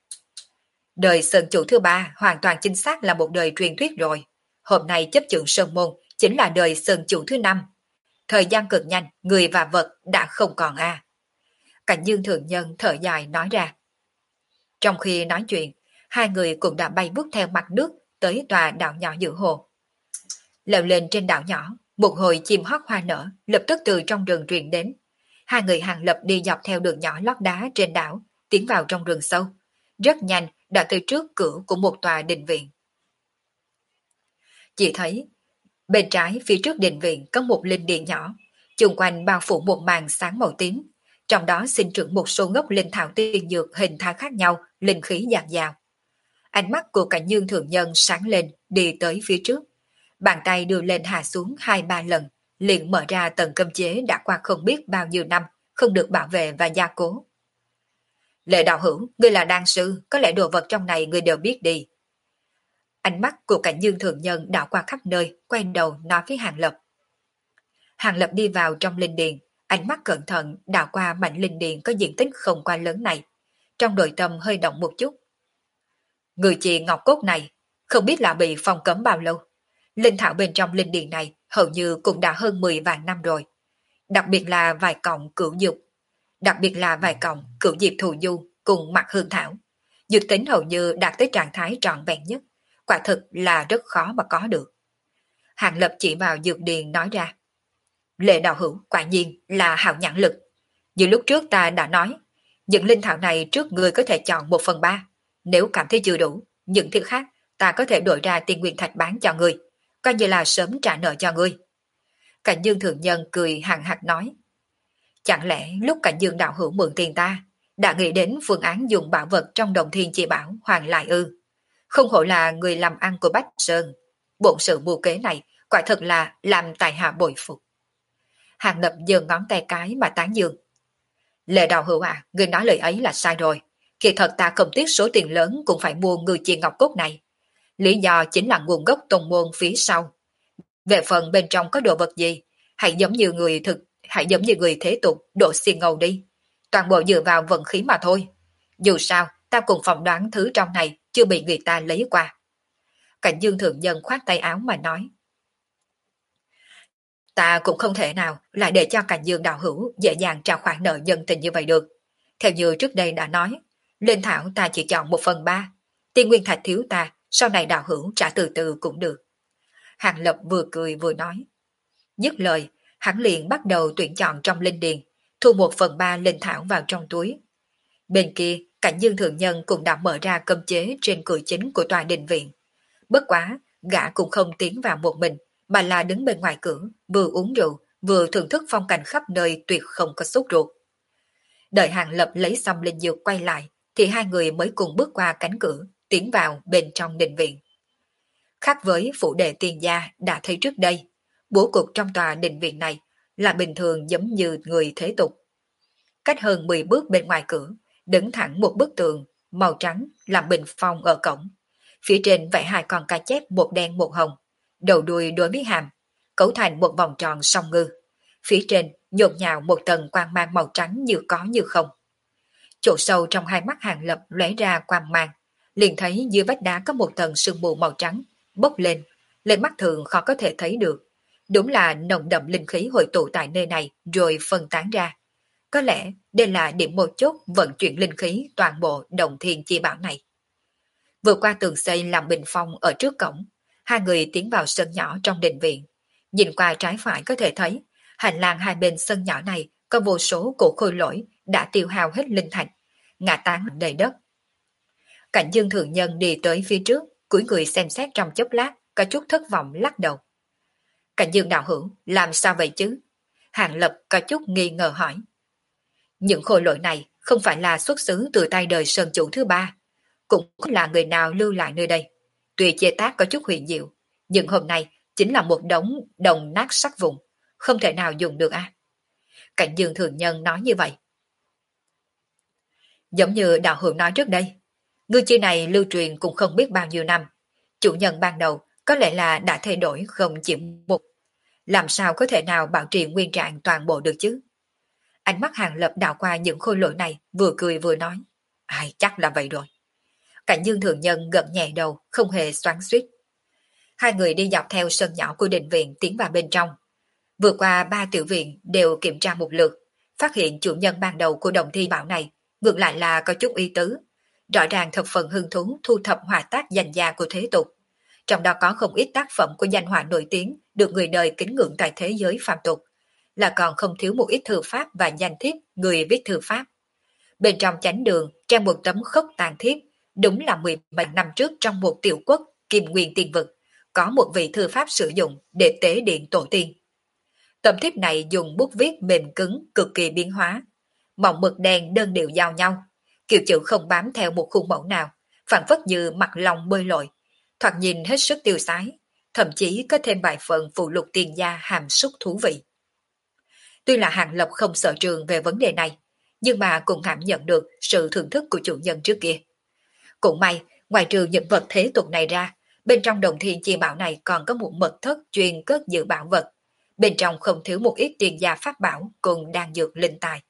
Đời sơn chủ thứ ba hoàn toàn chính xác là một đời truyền thuyết rồi. Hôm nay chấp trưởng sơn môn chính là đời sơn chủ thứ năm. Thời gian cực nhanh, người và vật đã không còn a. Cảnh Dương thượng nhân thở dài nói ra. Trong khi nói chuyện, hai người cũng đã bay bước theo mặt nước tới tòa đảo nhỏ giữa hồ. Leo lên trên đảo nhỏ, một hồi chim hót hoa nở lập tức từ trong rừng truyền đến. Hai người Hàng Lập đi dọc theo đường nhỏ lót đá trên đảo, tiến vào trong rừng sâu. Rất nhanh đã tới trước cửa của một tòa đình viện. Chỉ thấy bên trái phía trước đình viện có một linh điện nhỏ, chung quanh bao phủ một màn sáng màu tím, trong đó sinh trưởng một số gốc linh thảo tiên dược hình thái khác nhau, linh khí dạt dào. Ánh mắt của Cảnh Dương thượng nhân sáng lên, đi tới phía trước, bàn tay đưa lên hạ xuống 2-3 lần, liền mở ra tầng cấm chế đã qua không biết bao nhiêu năm, không được bảo vệ và gia cố. Lệ đạo hữu, ngươi là đan sư, có lẽ đồ vật trong này ngươi đều biết đi. Ánh mắt của Cảnh Dương thượng nhân đảo qua khắp nơi, quay đầu nói với Hàng Lập. Hàng Lập đi vào trong linh điền, ánh mắt cẩn thận đảo qua mảnh linh điền có diện tích không quá lớn này. Trong nội tâm hơi động một chút. Người chị ngọc cốt này, không biết là bị phong cấm bao lâu. Linh thảo bên trong linh điền này hầu như cũng đã hơn 10 vạn năm rồi. Đặc biệt là vài cọng cửu diệp thù du cùng mặt hương thảo. Dược tính hầu như đạt tới trạng thái trọn vẹn nhất, quả thực là rất khó mà có được. Hàng Lập chỉ vào dược điền nói ra. Lệ đạo hữu quả nhiên là hào nhãn lực. Như lúc trước ta đã nói, những linh thảo này trước người có thể chọn 1/3. Nếu cảm thấy chưa đủ, những thứ khác ta có thể đổi ra tiền nguyên thạch bán cho người, coi như là sớm trả nợ cho ngươi. Cảnh Dương thượng nhân cười hằng hạch nói. Chẳng lẽ lúc Cảnh Dương đạo hữu mượn tiền ta, đã nghĩ đến phương án dùng bảo vật trong đồng thiên chi bảo hoàn lại ư? Không hổ là người làm ăn của Bách Sơn. Bổn sự mưu kế này quả thật là làm tài hạ bội phục. Hàng Lập giơ ngón tay cái mà tán dương. Lệ đạo hữu à, người nói lời ấy là sai rồi. Kỳ thật ta không tiếc số tiền lớn cũng phải mua ngư chi ngọc cốt này. Lý do chính là nguồn gốc tông môn phía sau. Về phần bên trong có đồ vật gì, hãy giống như người thế tục độ xiên ngầu đi. Toàn bộ dựa vào vận khí mà thôi. Dù sao, ta cùng phỏng đoán thứ trong này chưa bị người ta lấy qua. Cảnh Dương thượng nhân khoát tay áo mà nói. Ta cũng không thể nào lại để cho Cảnh Dương đạo hữu dễ dàng trả khoản nợ nhân tình như vậy được. Theo như trước đây đã nói, linh thảo ta chỉ chọn 1/3. Tiên nguyên thạch thiếu ta, sau này đạo hữu trả từ từ cũng được. Hàng Lập vừa cười vừa nói. Dứt lời, hắn liền bắt đầu tuyển chọn trong linh điền, thu 1/3 linh thảo vào trong túi. Bên kia, Cảnh Dương thượng nhân cũng đã mở ra cấm chế trên cửa chính của tòa đình viện. Bất quá, gã cũng không tiến vào một mình, mà là đứng bên ngoài cửa, vừa uống rượu, vừa thưởng thức phong cảnh khắp nơi tuyệt không có sốt ruột. Đợi Hàng Lập lấy xong linh dược quay lại, thì hai người mới cùng bước qua cánh cửa, tiến vào bên trong đình viện. Khác với phủ đệ tiền gia đã thấy trước đây, bố cục trong tòa đình viện này là bình thường giống như người thế tục. Cách hơn 10 bước bên ngoài cửa, đứng thẳng một bức tường, màu trắng làm bình phong ở cổng. Phía trên vẽ hai con cá chép một đen một hồng, đầu đuôi đối với hàm, cấu thành một vòng tròn song ngư. Phía trên nhộn nhạo một tầng quang mang màu trắng như có như không. Chỗ sâu trong hai mắt Hàng Lập lóe ra quang mang, liền thấy dưới vách đá có một tầng sương mù màu trắng bốc lên, lên mắt thường khó có thể thấy được. Đúng là nồng đậm linh khí hội tụ tại nơi này rồi phân tán ra. Có lẽ đây là điểm một chốt vận chuyển linh khí toàn bộ Động Thiên Chi Bảo này. Vượt qua tường xây làm bình phong ở trước cổng, hai người tiến vào sân nhỏ trong đình viện. Nhìn qua trái phải có thể thấy, hành lang hai bên sân nhỏ này có vô số cổ khôi lỗi đã tiêu hao hết linh thạch, ngã tán đầy đất. Cảnh Dương Thượng Nhân đi tới phía trước, cúi người xem xét trong chốc lát, có chút thất vọng lắc đầu. Cảnh Dương đạo hữu, làm sao vậy chứ? Hàng Lập có chút nghi ngờ hỏi. Những khôi lỗi này không phải là xuất xứ từ tay đời Sơn Chủ thứ ba, cũng không là người nào lưu lại nơi đây. Tuy chế tác có chút huyền diệu, nhưng hôm nay chính là một đống đồng nát sắc vụn, không thể nào dùng được à? Cảnh Dương Thường Nhân nói như vậy. Giống như đạo hữu nói trước đây, ngư chi này lưu truyền cũng không biết bao nhiêu năm. Chủ nhân ban đầu có lẽ là đã thay đổi không chỉ một. Làm sao có thể nào bảo trì nguyên trạng toàn bộ được chứ? Ánh mắt Hàng Lập đảo qua những khôi lỗi này, vừa cười vừa nói. Ai chắc là vậy rồi. Cảnh Dương Thường Nhân gật nhẹ đầu, không hề xoắn xuýt. Hai người đi dọc theo sân nhỏ của đình viện tiến vào bên trong. Vừa qua ba tiểu viện đều kiểm tra một lượt, phát hiện chủ nhân ban đầu của Đồng Thi Bảo này ngược lại là có chút ý tứ. Rõ ràng thập phần hứng thú thu thập họa tác danh gia của thế tục. Trong đó có không ít tác phẩm của danh họa nổi tiếng được người đời kính ngưỡng tại thế giới phàm tục, là còn không thiếu một ít thư pháp và danh thiếp người viết thư pháp. Bên trong chánh đường treo một tấm khốc tàn thiếp, đúng là 17 năm trước trong một tiểu quốc Kim Nguyên Tiên Vực, có một vị thư pháp sử dụng để tế điện tổ tiên. Tấm thiếp này dùng bút viết mềm cứng cực kỳ biến hóa, mỏng mực đen đơn điệu giao nhau, kiểu chữ không bám theo một khuôn mẫu nào, phản phất như mặt lòng bơi lội, thoạt nhìn hết sức tiêu sái, thậm chí có thêm vài phần phụ lục tiền gia hàm xúc thú vị. Tuy là Hàng Lập không sợ trường về vấn đề này, nhưng mà cũng cảm nhận được sự thưởng thức của chủ nhân trước kia. Cũng may, ngoài trừ những vật thế tục này ra, bên trong Đồng Thiên Chi Bảo này còn có một mật thất chuyên cất giữ bảo vật. Bên trong không thiếu một ít tiền gia pháp bảo cùng đang dược linh tài.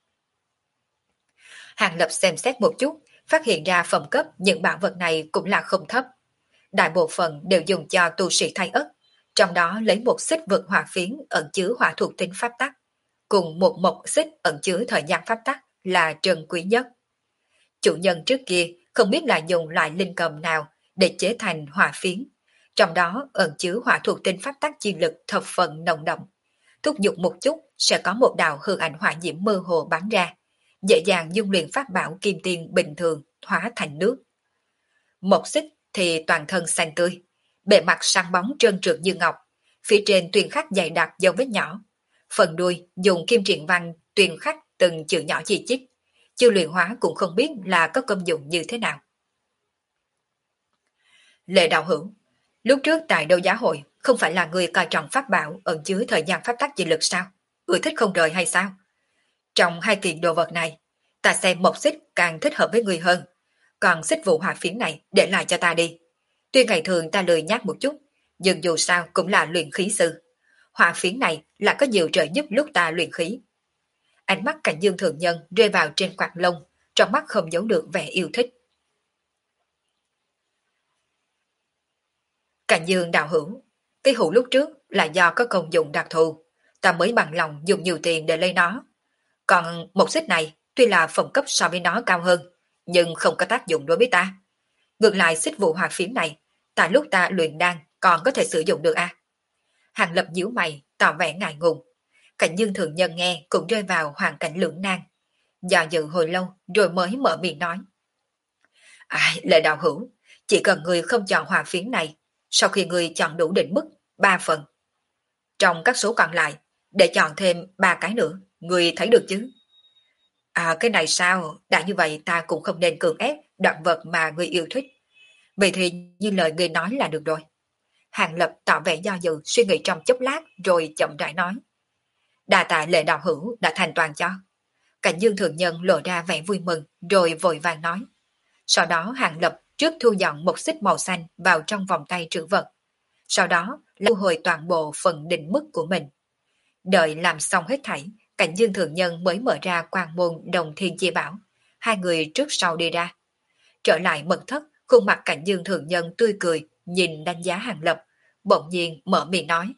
Hàng Lập xem xét một chút, phát hiện ra phẩm cấp những bảo vật này cũng là không thấp. Đại bộ phận đều dùng cho tu sĩ thay ất, trong đó lấy một xích vượt hỏa phiến ẩn chứa hỏa thuộc tính pháp tắc, cùng một mộc xích ẩn chứa thời gian pháp tắc là trân quý nhất. Chủ nhân trước kia không biết là dùng loại linh cầm nào để chế thành hỏa phiến, trong đó ẩn chứa hỏa thuộc tính pháp tắc chi lực thập phần nồng đậm. Thúc giục một chút sẽ có một đạo hư ảnh hỏa diễm mơ hồ bắn ra, dễ dàng dung luyện pháp bảo kim tiên bình thường hóa thành nước. Mộc xích thì toàn thân xanh tươi, bề mặt sáng bóng trơn trượt như ngọc, phía trên tuyên khắc dày đặc dấu vết nhỏ. Phần đuôi dùng kim triện văn tuyên khắc từng chữ nhỏ chi chít, chưa luyện hóa cũng không biết là có công dụng như thế nào. Lệ đạo hữu, lúc trước tại đấu giá hội không phải là người coi trọng pháp bảo ẩn chứa thời gian pháp tắc chi lực sao? Người thích không rời hay sao? Trong hai kiện đồ vật này, ta xem mộc xích càng thích hợp với người hơn, còn xích vụ hỏa phiến này để lại cho ta đi. Tuy ngày thường ta lười nhác một chút, nhưng dù sao cũng là luyện khí sư. Hỏa phiến này là có nhiều trợ giúp lúc ta luyện khí. Ánh mắt Cảnh Dương Thượng Nhân rơi vào trên quạt lông, trong mắt không giấu được vẻ yêu thích. Cảnh Dương đạo hữu, cái hũ lúc trước là do có công dụng đặc thù, ta mới bằng lòng dùng nhiều tiền để lấy nó. Còn một xích này tuy là phẩm cấp so với nó cao hơn, nhưng không có tác dụng đối với ta. Ngược lại xích vụ hỏa phiến này, tại lúc ta luyện đan còn có thể sử dụng được à? Hàng Lập nhíu mày, tỏ vẻ ngại ngùng. Cảnh Dương Thượng Nhân nghe cũng rơi vào hoàn cảnh lưỡng nan. Do dự hồi lâu rồi mới mở miệng nói. Ai, Lệ đạo hữu, chỉ cần người không chọn hỏa phiến này, sau khi người chọn đủ định mức 3 phần. Trong các số còn lại, để chọn thêm 3 cái nữa, người thấy được chứ? À cái này sao, đã như vậy ta cũng không nên cưỡng ép đoạn vật mà người yêu thích. Vậy thì như lời người nói là được rồi. Hàng Lập tỏ vẻ do dự suy nghĩ trong chốc lát rồi chậm rãi nói. Đà tạ Lệ đạo hữu đã thành toàn cho. Cảnh Dương Thượng Nhân lộ ra vẻ vui mừng rồi vội vàng nói. Sau đó Hàng Lập trước thu dọn một xích màu xanh vào trong vòng tay trữ vật. Sau đó thu hồi toàn bộ phần định mức của mình. Đợi làm xong hết thảy, Cảnh Dương Thượng Nhân mới mở ra quan môn Đồng Thiên Chi Bảo. Hai người trước sau đi ra. Trở lại mật thất, khuôn mặt Cảnh Dương Thượng Nhân tươi cười, nhìn đánh giá Hàng Lập, bỗng nhiên mở miệng nói.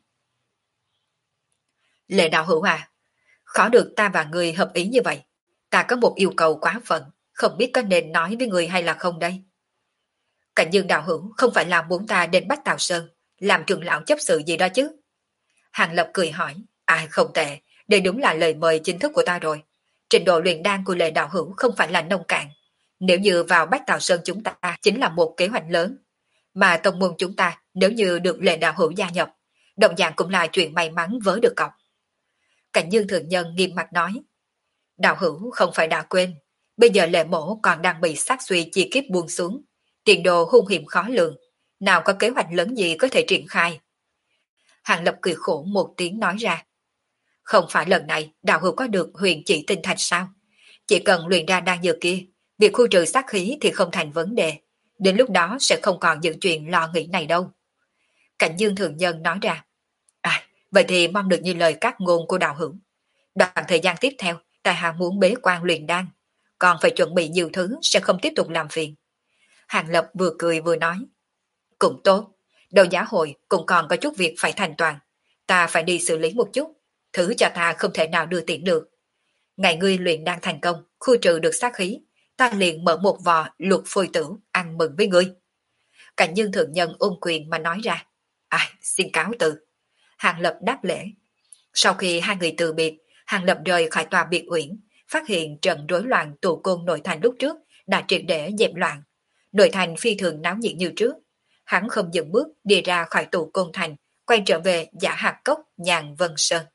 Lệ đạo hữu à, khó được ta và người hợp ý như vậy. Ta có một yêu cầu quá phận, không biết có nên nói với người hay là không đây. Cảnh Dương đạo hữu không phải là muốn ta đến Bách Tào Sơn, làm trưởng lão chấp sự gì đó chứ? Hàng Lập cười hỏi, không tệ, đây đúng là lời mời chính thức của ta rồi. Trình độ luyện đan của Lệ đạo hữu không phải là nông cạn. Nếu như vào Bách Tào Sơn chúng ta chính là một kế hoạch lớn. Mà tông môn chúng ta nếu như được Lệ đạo hữu gia nhập, đồng dạng cũng là chuyện may mắn vớ được cọc. Cảnh Dương Thượng Nhân nghiêm mặt nói, đạo hữu không phải đã quên, bây giờ Lệ mổ còn đang bị sát suy chi kiếp buông xuống, tiền đồ hung hiểm khó lường, nào có kế hoạch lớn gì có thể triển khai. Hàng Lập cười khổ một tiếng nói ra, không phải lần này đạo hữu có được huyền chỉ tinh thạch sao? Chỉ cần luyện ra đan dược kia, việc khu trừ sát khí thì không thành vấn đề, đến lúc đó sẽ không còn những chuyện lo nghĩ này đâu. Cảnh Dương Thượng Nhân nói ra, vậy thì mong được như lời các ngôn của đạo hữu. Đoạn thời gian tiếp theo, tại hạ muốn bế quan luyện đan, còn phải chuẩn bị nhiều thứ sẽ không tiếp tục làm phiền. Hàng Lập vừa cười vừa nói, cũng tốt, đầu giá hội cũng còn có chút việc phải thành toàn, ta phải đi xử lý một chút, thứ cho ta không thể nào đưa tiễn được. Ngày ngươi luyện đan thành công, khu trừ được sát khí, ta liền mở một vò luật phôi tử ăn mừng với ngươi. Cảnh Dương Thượng Nhân ôm quyền mà nói ra, xin cáo từ. Hàng Lập đáp lễ. Sau khi hai người từ biệt, Hàng Lập rời khỏi tòa biệt uyển, phát hiện trận rối loạn tù côn nội thành lúc trước đã triệt để dẹp loạn. Nội thành phi thường náo nhiệt như trước. Hắn không dừng bước đi ra khỏi tù côn thành, quay trở về Giả Hạc Cốc, Nhàn Vân Sơn.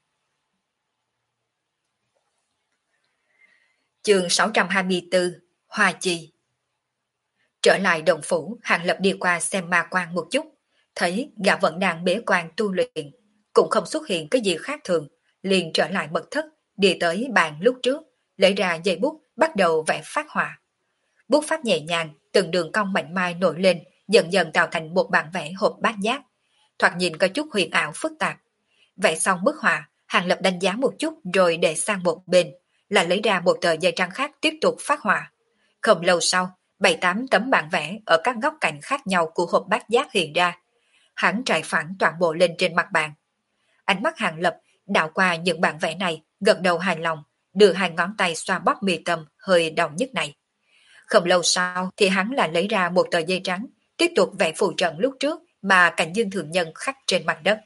Chương 624 Hoa Chi. Trở lại động phủ, Hàng Lập đi qua xem ma quan một chút, thấy gã vẫn đang bế quan tu luyện, cũng không xuất hiện cái gì khác thường, liền trở lại mật thất, đi tới bàn lúc trước, lấy ra dây bút, bắt đầu vẽ phát họa. Bút pháp nhẹ nhàng, từng đường cong mảnh mai nổi lên, dần dần tạo thành một bản vẽ hộp bát giác, thoạt nhìn có chút huyền ảo phức tạp. Vẽ xong bức họa, Hàng Lập đánh giá một chút rồi để sang một bên, là lấy ra một tờ giấy trắng khác tiếp tục phát họa. Không lâu sau, 7-8 tấm bản vẽ ở các góc cạnh khác nhau của hộp bát giác hiện ra. Hắn trải phẳng toàn bộ lên trên mặt bàn. Ánh mắt Hàng Lập đảo qua những bản vẽ này, gật đầu hài lòng, đưa hai ngón tay xoa bóp mi tâm hơi đau nhức này. Không lâu sau thì hắn là lấy ra một tờ giấy trắng, tiếp tục vẽ phù trận lúc trước mà Cảnh Dương Thượng Nhân khắc trên mặt đất.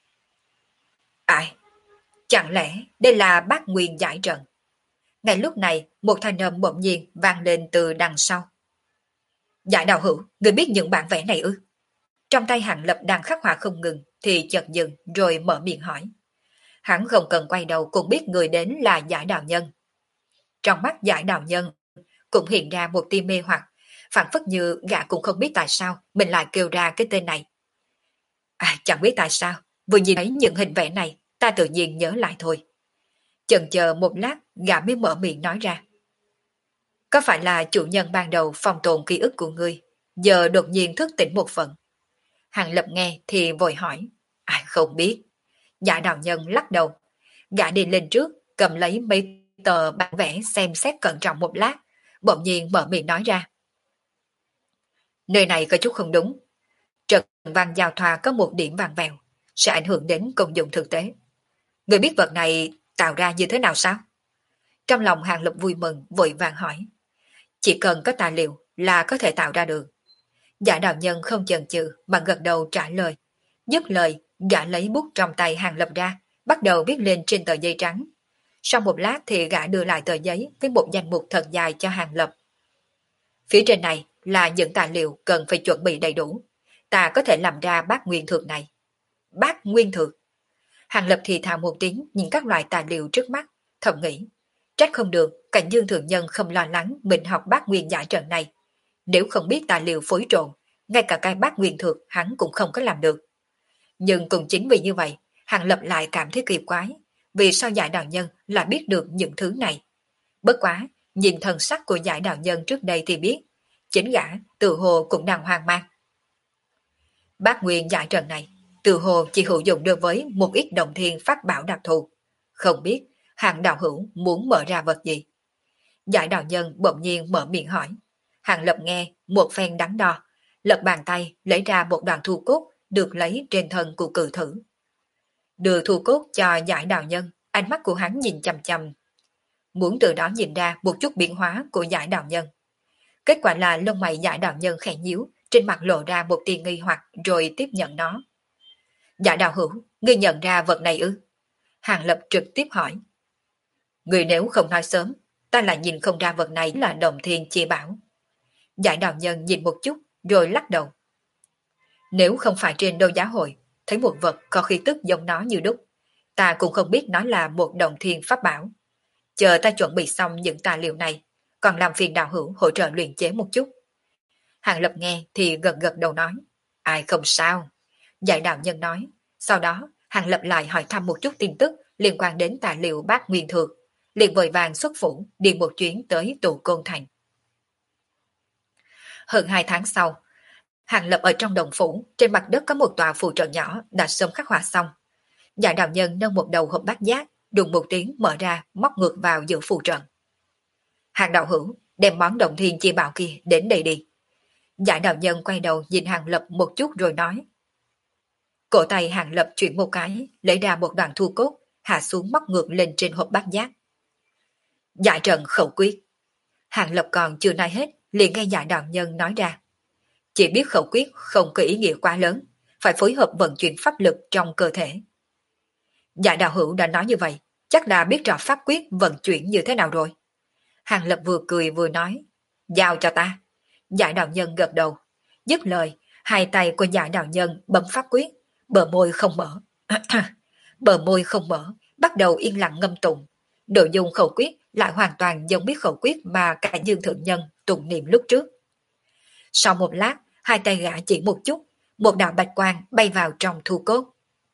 Chẳng lẽ đây là bát nguyên giải trận? Ngay lúc này, một thanh âm bỗng nhiên vang lên từ đằng sau. Giải đạo hữu, người biết những bản vẽ này ư? Trong tay Hàng Lập đang khắc họa không ngừng, thì chợt dừng rồi mở miệng hỏi. Hắn không cần quay đầu cũng biết người đến là Giải đạo nhân. Trong mắt Giải đạo nhân cũng hiện ra một tia mê hoặc, phảng phất như gã cũng không biết tại sao mình lại kêu ra cái tên này. Chẳng biết tại sao, vừa nhìn thấy những hình vẽ này, ta tự nhiên nhớ lại thôi. Chần chờ một lát, gã mới mở miệng nói ra. Có phải là chủ nhân ban đầu phòng tồn ký ức của ngươi, giờ đột nhiên thức tỉnh một phần? Hàng Lập nghe thì vội hỏi. Không biết. Giả đạo nhân lắc đầu. Gã đi lên trước, cầm lấy mấy tờ bản vẽ xem xét cẩn trọng một lát, bỗng nhiên mở miệng nói ra. Nơi này có chút không đúng. Trận văn giao thoa có một điểm vàng vẹo, sẽ ảnh hưởng đến công dụng thực tế. Người biết vật này tạo ra như thế nào sao? Trong lòng Hàng Lập vui mừng, vội vàng hỏi. Chỉ cần có tài liệu là có thể tạo ra được. Giả đạo nhân không chần chừ mà gật đầu trả lời. Dứt lời, gã lấy bút trong tay Hàng Lập ra, bắt đầu viết lên trên tờ giấy trắng. Sau một lát thì gã đưa lại tờ giấy với một danh mục thật dài cho Hàng Lập. Phía trên này là những tài liệu cần phải chuẩn bị đầy đủ. Ta có thể làm ra bát nguyên thược này. Bát nguyên thược. Hàng Lập thì thào một tiếng nhìn các loại tài liệu trước mắt, thầm nghĩ. Trách không được, Cảnh Dương Thượng Nhân không lo lắng mình học bát nguyên giải trận này. Nếu không biết tài liệu phối trộn, ngay cả cái bát nguyên thược hắn cũng không có làm được. Nhưng cũng chính vì như vậy, Hàng Lập lại cảm thấy kỳ quái, vì sao Giải đạo nhân lại biết được những thứ này. Bất quá, nhìn thần sắc của Giải đạo nhân trước đây thì biết, chính gã tự hồ cũng đang hoang mang. Bác Nguyên giải trận này, tự hồ chỉ hữu dụng đối với một ít đồng thiên pháp bảo đặc thù. Không biết Hàng đạo hữu muốn mở ra vật gì? Giải đạo nhân bỗng nhiên mở miệng hỏi. Hàng Lập nghe một phen đắn đo, lật bàn tay lấy ra một đoạn thu cốt được lấy trên thân của cự thử. Đưa thu cốt cho giải đạo nhân, ánh mắt của hắn nhìn chằm chằm, muốn từ đó nhìn ra một chút biến hóa của giải đạo nhân. Kết quả là lông mày giải đạo nhân khẽ nhíu, trên mặt lộ ra một tia nghi hoặc rồi tiếp nhận nó. Giải đạo hữu, ngươi nhận ra vật này ư? Hàng Lập trực tiếp hỏi. Ngươi nếu không nói sớm, ta lại nhìn không ra vật này là đồng thiên chi bảo. Giải đạo nhân nhìn một chút rồi lắc đầu. Nếu không phải trên đấu giá hội thấy một vật có khí tức giống nó như đúc, ta cũng không biết nó là một đồng thiên pháp bảo. Chờ ta chuẩn bị xong những tài liệu này, còn làm phiền đạo hữu hỗ trợ luyện chế một chút. Hàng Lập nghe thì gật gật đầu nói. Ai không sao. Giải đạo nhân nói. Sau đó Hàng Lập lại hỏi thăm một chút tin tức liên quan đến tài liệu bát nguyên thược, liền vội vàng xuất phủ đi một chuyến tới Tụ Côn Thành. Hơn 2 tháng sau, Hàng Lập ở trong đồng phủ, trên mặt đất có một tòa phù trận nhỏ đã sớm khắc họa xong. Giải đạo nhân nâng một đầu hộp bát giác, đùng một tiếng mở ra, móc ngược vào giữa phù trận. Hàng đạo hữu, đem món đồng thiên chi bảo kia đến đây đi. Giải đạo nhân quay đầu nhìn Hàng Lập một chút rồi nói. Cổ tay Hàng Lập chuyển một cái, lấy ra một đoạn thu cốt, hạ xuống móc ngược lên trên hộp bát giác. Giải trận khẩu quyết. Hàng Lập còn chưa nói hết, liền nghe giải đạo nhân nói ra. Chỉ biết khẩu quyết không có ý nghĩa quá lớn, phải phối hợp vận chuyển pháp lực trong cơ thể. Giải đạo hữu đã nói như vậy, chắc là biết rõ pháp quyết vận chuyển như thế nào rồi. Hàng Lập vừa cười vừa nói, giao cho ta. Giải đạo nhân gật đầu, dứt lời, hai tay của giải đạo nhân bấm pháp quyết, bờ môi không mở. Bờ môi không mở, bắt đầu yên lặng ngâm tụng. Nội dung khẩu quyết lại hoàn toàn giống biết khẩu quyết mà cả Dương Thượng Nhân tụng niệm lúc trước. Sau một lát, hai tay gã chỉ một chút, một đạo bạch quang bay vào trong thu cốt.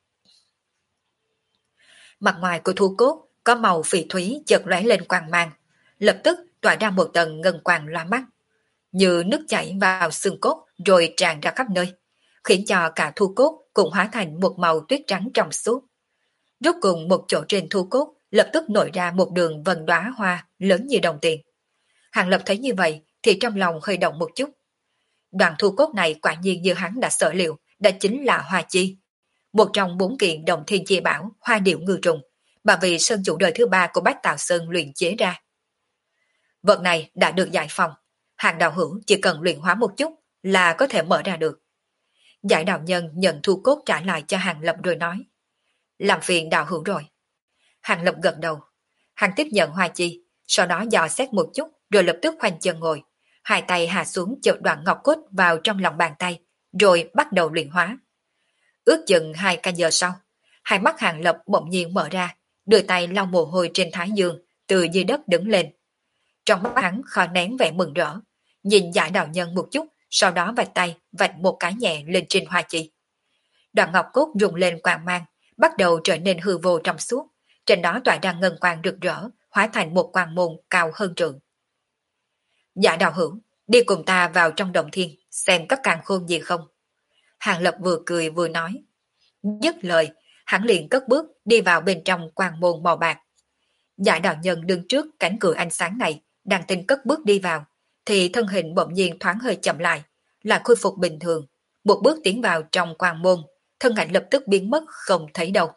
Mặt ngoài của thu cốt có màu phỉ thúy chợt lóe lên quang mang, lập tức tỏa ra một tầng ngân quang loa mắt, như nước chảy vào xương cốt rồi tràn ra khắp nơi, khiến cho cả thu cốt cũng hóa thành một màu tuyết trắng trong suốt. Rốt cùng một chỗ trên thu cốt lập tức nổi ra một đường vân đóa hoa lớn như đồng tiền. Hàng Lập thấy như vậy thì trong lòng hơi động một chút. Đoạn thu cốt này quả nhiên như hắn đã sở liệu, đã chính là hoa chi, một trong 4 kiện đồng thiên chi bảo hoa điệu ngư trùng, mà vì sơn chủ đời thứ 3 của Bách Tạo Sơn luyện chế ra. Vật này đã được giải phóng, Hàng đạo hữu chỉ cần luyện hóa một chút là có thể mở ra được. Giải đạo nhân nhận thu cốt trả lại cho Hàng Lập rồi nói. Làm phiền đạo hữu rồi. Hàng Lập gật đầu. Hàng tiếp nhận hoa chi, sau đó dò xét một chút rồi lập tức khoanh chân ngồi. Hai tay hạ xuống chợt đoạn ngọc cốt vào trong lòng bàn tay, rồi bắt đầu luyện hóa. Ước chừng 2 canh giờ sau, hai mắt Hàng Lập bỗng nhiên mở ra, đưa tay lau mồ hôi trên thái dương, từ dưới đất đứng lên. Trong mắt hắn khó nén vẻ mừng rỡ, nhìn giải đạo nhân một chút, sau đó vạch tay vạch một cái nhẹ lên trên hoa chi. Đoạn ngọc cốt rung lên quang mang, bắt đầu trở nên hư vô trong suốt, trên đó tỏa ra ngân quang rực rỡ, hóa thành một quang môn cao hơn trượng. Dạ đạo hữu, đi cùng ta vào trong động thiên, xem có càng khôn gì không. Hàng Lập vừa cười vừa nói. Dứt lời, hắn liền cất bước đi vào bên trong quang môn màu bạc. Dạ đạo nhân đứng trước cánh cửa ánh sáng này, đang tính cất bước đi vào, thì thân hình bỗng nhiên thoáng hơi chậm lại, là khôi phục bình thường. Một bước tiến vào trong quang môn, thân ảnh lập tức biến mất không thấy đâu.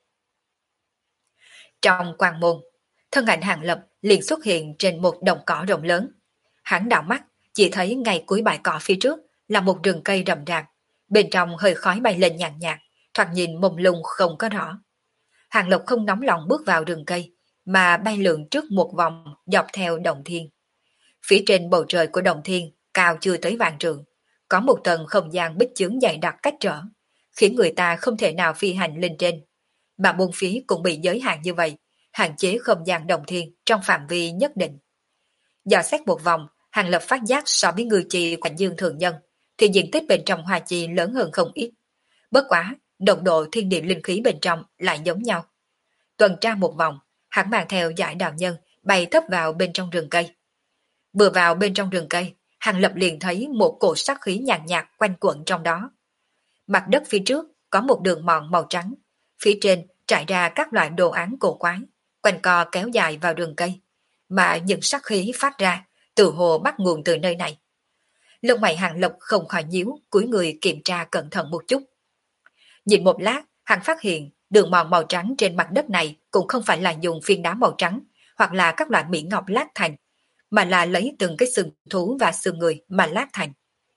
Trong quang môn, thân ảnh Hàng Lập liền xuất hiện trên một đồng cỏ rộng lớn. Hắn đảo mắt, chỉ thấy ngay cuối bãi cỏ phía trước là một rừng cây rậm rạp, bên trong hơi khói bay lên nhàn nhạt, thoạt nhìn mông lung không có rõ. Hàng Lập không nóng lòng bước vào rừng cây, mà bay lượn trước một vòng dọc theo đồng thiên. Phía trên bầu trời của đồng thiên, cao chưa tới vạn trượng, có một tầng không gian bích chướng dày đặc cách trở, khiến người ta không thể nào phi hành lên trên. Mà bốn phía cũng bị giới hạn như vậy, hạn chế không gian đồng thiên trong phạm vi nhất định. Dò xét một vòng, Hàng Lập phát giác so với người chi Quạnh Dương thường nhân, thì diện tích bên trong hoa chi lớn hơn không ít. Bất quá, nồng độ thiên địa linh khí bên trong lại giống nhau. Tuần tra một vòng, hắn mang theo giải đạo nhân bay thấp vào bên trong rừng cây. Vừa vào bên trong rừng cây, Hàng Lập liền thấy một cổ sát khí nhàn nhạt quanh quẩn trong đó. Mặt đất phía trước có một đường mòn màu trắng, phía trên trải ra các loại đồ án cổ quái, quanh co kéo dài vào đường cây, mà những sát khí phát ra từ hồ bắt nguồn từ nơi này. Lông mày Hàng Lập không khỏi nhíu, cúi người kiểm tra cẩn thận một chút. Nhìn một lát, hắn phát hiện đường mòn màu trắng trên mặt đất này cũng không phải là dùng phiến đá màu trắng hoặc là các loại mỹ ngọc lát thành, mà là lấy từng cái sừng thú và xương người mà lát thành.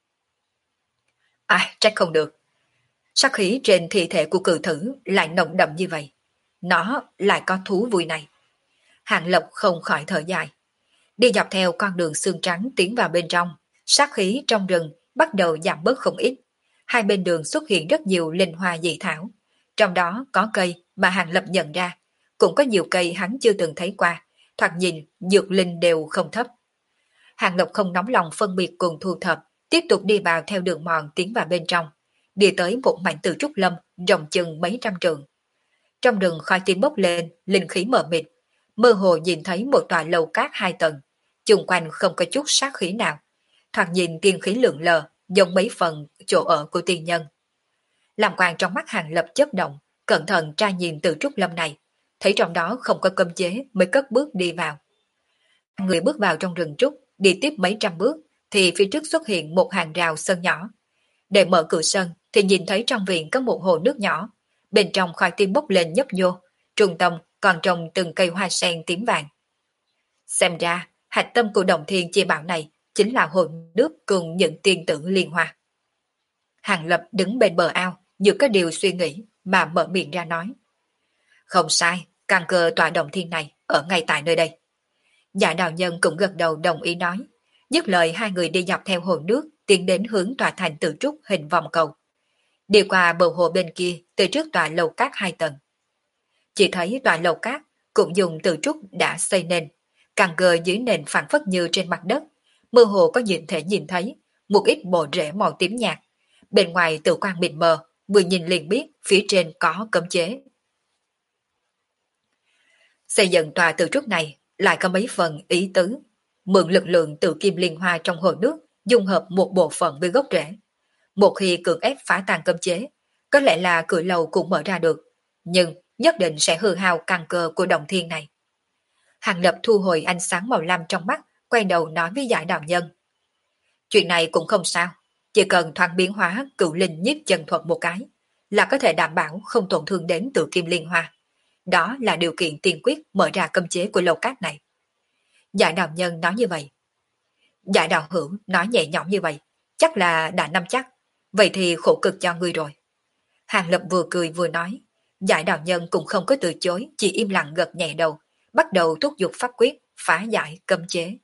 Trách không được. Sát khí trên thi thể của cự thử lại nồng đậm như vậy. Nó lại có thú vui này. Hàng Lập không khỏi thở dài. Đi dọc theo con đường xương trắng tiến vào bên trong, sát khí trong rừng bắt đầu giảm bớt không ít. Hai bên đường xuất hiện rất nhiều linh hoa dị thảo. Trong đó có cây mà Hàng Lập nhận ra, cũng có nhiều cây hắn chưa từng thấy qua, thoạt nhìn dược linh đều không thấp. Hàng Lập không nóng lòng phân biệt cùng thu thập, tiếp tục đi vào theo đường mòn tiến vào bên trong, đi tới một mảnh từ trúc lâm rộng chừng mấy trăm trượng. Trong rừng khói tím bốc lên, linh khí mờ mịt, mơ hồ nhìn thấy một tòa lầu cát 2 tầng, chung quanh không có chút sát khí nào, thoạt nhìn tiên khí lượn lờ, giống mấy phần chỗ ở của tiên nhân. Làm quan trong mắt Hàng Lập chớp động, cẩn thận tra nhìn từ trúc lâm này, thấy trong đó không có cấm chế mới cất bước đi vào. Người bước vào trong rừng trúc, đi tiếp mấy trăm bước, thì phía trước xuất hiện một hàng rào sân nhỏ. Để mở cửa sân thì nhìn thấy trong viện có một hồ nước nhỏ, bên trong khoai tím bốc lên nhấp nhô, trung tâm còn trồng từng cây hoa sen tím vàng. Xem ra, hạch tâm của Đồng Thiên Chi Bảo này chính là hồ nước cùng những tiên tử liên hoa. Hàng Lập đứng bên bờ ao, như có điều suy nghĩ mà mở miệng ra nói. Không sai, căn cơ tòa Đồng Thiên này ở ngay tại nơi đây. Dạ đạo nhân cũng gật đầu đồng ý nói. Dứt lời hai người đi dọc theo hồ nước, tiến đến hướng tòa thành tự trúc hình vòng cầu. Đi qua bờ hồ bên kia, từ trước tòa lầu cát 2 tầng. Chỉ thấy tòa lầu cát cũng dùng tự trúc đã xây nên, căn cơ dưới nền phẳng phất như trên mặt đất, mơ hồ có nhìn thấy một ít bộ rễ màu tím nhạt. Bên ngoài tự quang mịt mờ, vừa nhìn liền biết phía trên có cấm chế. Xây dựng tòa tự trúc này lại có mấy phần ý tứ, mượn lực lượng tự kim liên hoa trong hồ nước, dung hợp một bộ phận với gốc rễ. Một khi cưỡng ép phá tan cấm chế, có lẽ là cửa lầu cũng mở ra được, nhưng nhất định sẽ hư hao căn cơ của Đồng Thiên này. Hàng Lập thu hồi ánh sáng màu lam trong mắt, quay đầu nói với Giải đạo nhân. Chuyện này cũng không sao, chỉ cần thoáng biến hóa cựu linh nhiếp chân thuật một cái, là có thể đảm bảo không tổn thương đến tự kim liên hoa. Đó là điều kiện tiên quyết mở ra cấm chế của lầu cát này. Giải đạo nhân nói như vậy. Giải đạo hữu nói nhẹ nhõm như vậy, chắc là đã nắm chắc, vậy thì khổ cực cho ngươi rồi. Hàng Lập vừa cười vừa nói, Giải đạo nhân cũng không có từ chối, chỉ im lặng gật nhẹ đầu, bắt đầu thúc giục pháp quyết, phá giải cấm chế.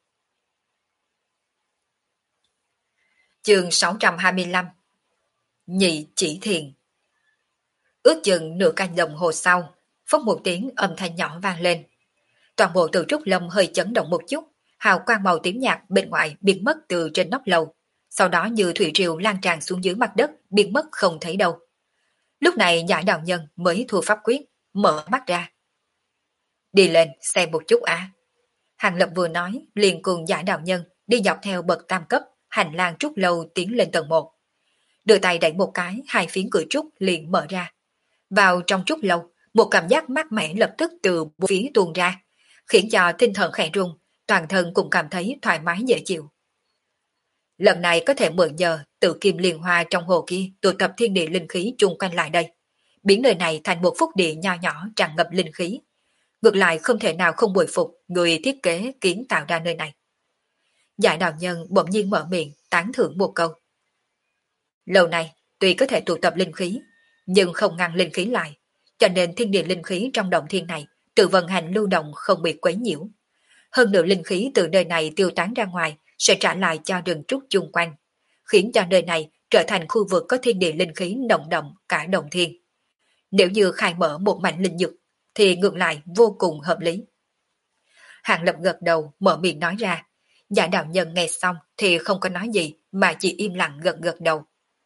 Chương 625 Nhị chỉ thiền. Ước chừng nửa canh đồng hồ sau, phốc một tiếng âm thanh nhỏ vang lên. Toàn bộ từ trúc lâm hơi chấn động một chút, hào quang màu tím nhạt bên ngoài biến mất từ trên nóc lầu, sau đó như thủy triều lan tràn xuống dưới mặt đất, biến mất không thấy đâu. Lúc này Giải đạo nhân mới thua pháp quyết, mở mắt ra. Đi lên xem một chút à. Hàng Lập vừa nói, liền cùng Giải đạo nhân đi dọc theo bậc tam cấp, hành lang trúc lâu tiến lên tầng 1. Đưa tay đẩy một cái, hai phiến cửa trúc liền mở ra. Vào trong trúc lâu, một cảm giác mát mẻ lập tức từ bốn phía tuôn ra, khiến cho tinh thần khẽ rung, toàn thân cũng cảm thấy thoải mái dễ chịu. Lần này có thể mượn nhờ tự kim liên hoa trong hồ kia tụ tập thiên địa linh khí chung quanh lại đây, biến nơi này thành một phúc địa nho nhỏ tràn ngập linh khí. Ngược lại không thể nào không bội phục người thiết kế kiến tạo ra nơi này. Giải đạo nhân bỗng nhiên mở miệng tán thưởng một câu. Lâu này tuy có thể tụ tập linh khí, nhưng không ngăn linh khí lại, cho nên thiên địa linh khí trong động thiên này tự vận hành lưu động không bị quấy nhiễu. Hơn nữa linh khí từ nơi này tiêu tán ra ngoài sẽ trả lại cho rừng trúc chung quanh, khiến cho nơi này trở thành khu vực có thiên địa linh khí nồng đậm cả động thiên. Nếu như khai mở một mảnh linh dược thì ngược lại vô cùng hợp lý. Hàng Lập gật đầu mở miệng nói ra. Giả đạo nhân nghe xong thì không có nói gì mà chỉ im lặng gật gật đầu.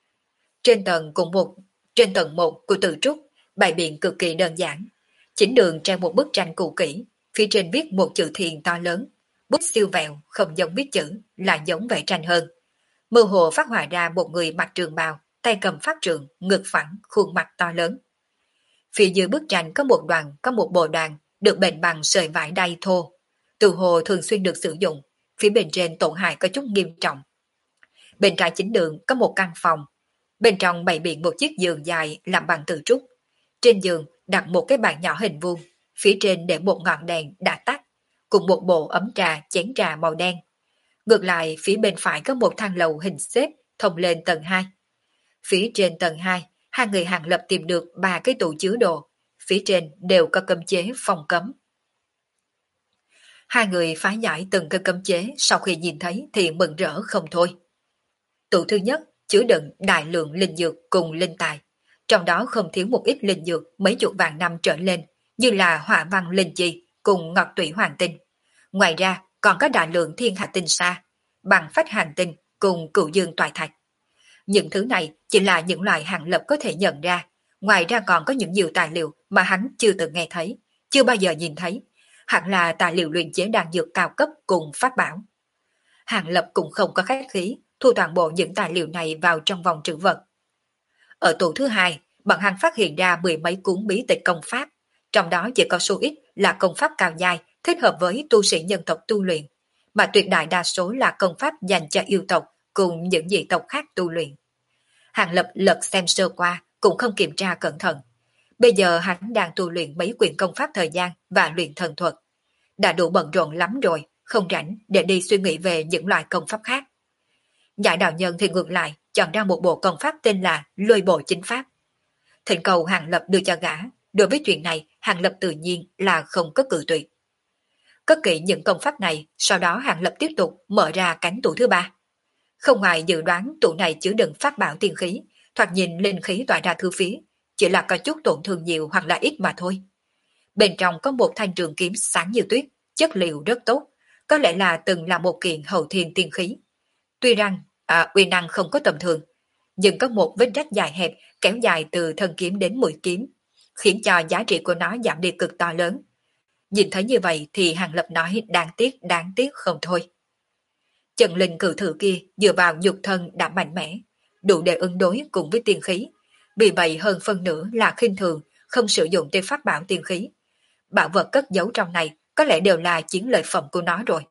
Trên tầng 1 của tự trúc, bài biện cực kỳ đơn giản. Chính đường treo một bức tranh cũ kỹ, phía trên viết một chữ thiền to lớn. bút siêu vẹo, không giống viết chữ, là giống vẽ tranh hơn. Mơ hồ phát họa ra một người mặc trường bào, tay cầm pháp trượng, ngực phẳng, khuôn mặt to lớn. Phía dưới bức tranh có một bộ đoàn được bện bằng sợi vải đay thô. Từ hồ thường xuyên được sử dụng, phía bên trên tổn hại có chút nghiêm trọng. Bên trái chính đường có một căn phòng, bên trong bày biện một chiếc giường dài làm bằng từ trúc. Trên giường đặt một cái bàn nhỏ hình vuông, phía trên để một ngọn đèn đã tắt, cùng một bộ ấm trà chén trà màu đen. Ngược lại phía bên phải có một thang lầu hình xếp thông lên tầng 2. Phía trên tầng 2, hai người Hàng Lập tìm được 3 cái tủ chứa đồ, phía trên đều có cấm chế phòng cấm. Hai người phá giải từng cái cấm chế, sau khi nhìn thấy thì mừng rỡ không thôi. Tủ thứ nhất chứa đựng đại lượng linh dược cùng linh tài, trong đó không thiếu một ít linh dược mấy chục vạn năm trở lên, như là hỏa văn linh chi cùng ngọc tủy hoàng tinh. Ngoài ra còn có đại lượng thiên hạ tinh sa, bằng phách hành tinh cùng cửu dương toại thạch. Những thứ này chỉ là những loại Hàng Lập có thể nhận ra, ngoài ra còn có những nhiều tài liệu mà hắn chưa từng nghe thấy, chưa bao giờ nhìn thấy, hẳn là tài liệu luyện chế đan dược cao cấp cùng pháp bảo. Hàng Lập cũng không có khách khí, thu toàn bộ những tài liệu này vào trong vòng trữ vật. Ở tủ thứ hai, bọn hắn phát hiện ra 10 mấy cuốn bí tịch công pháp, trong đó chỉ có số ít là công pháp cao giai thích hợp với tu sĩ nhân tộc tu luyện, mà tuyệt đại đa số là công pháp dành cho yêu tộc cùng những dị tộc khác tu luyện. Hàng Lập lật xem sơ qua, cũng không kiểm tra cẩn thận. Bây giờ hắn đang tu luyện mấy quyển công pháp thời gian và luyện thần thuật. Đã đủ bận rộn lắm rồi, không rảnh để đi suy nghĩ về những loại công pháp khác. Giải đạo nhân thì ngược lại, chọn ra một bộ công pháp tên là Lôi Bộ Chính Pháp. Thỉnh cầu Hàng Lập đưa cho gã, đối với chuyện này Hàng Lập tự nhiên là không có cự tuyệt. Cất kỹ những công pháp này, sau đó Hàng Lập tiếp tục mở ra cánh tủ thứ ba. Không ngoài dự đoán tủ này chứa đựng pháp bảo tiên khí, thoạt nhìn linh khí tỏa ra thư phía, chỉ là có chút tổn thương nhiều hoặc là ít mà thôi. Bên trong có một thanh trường kiếm sáng như tuyết, chất liệu rất tốt, có lẽ là từng là một kiện hậu thiên tiên khí. Tuy rằng uy năng không có tầm thường, nhưng có một vết rách dài hẹp kéo dài từ thân kiếm đến mũi kiếm, khiến cho giá trị của nó giảm đi cực to lớn. Nhìn thấy như vậy thì Hàng Lập nói đáng tiếc không thôi. Chân linh cử thử kia dựa vào nhục thân đã mạnh mẽ, đủ để ứng đối cùng với tiên khí, vì vậy hơn phân nửa là khinh thường, không sử dụng tên pháp bảo tiên khí. Bảo vật cất giấu trong này có lẽ đều là chiến lợi phẩm của nó rồi.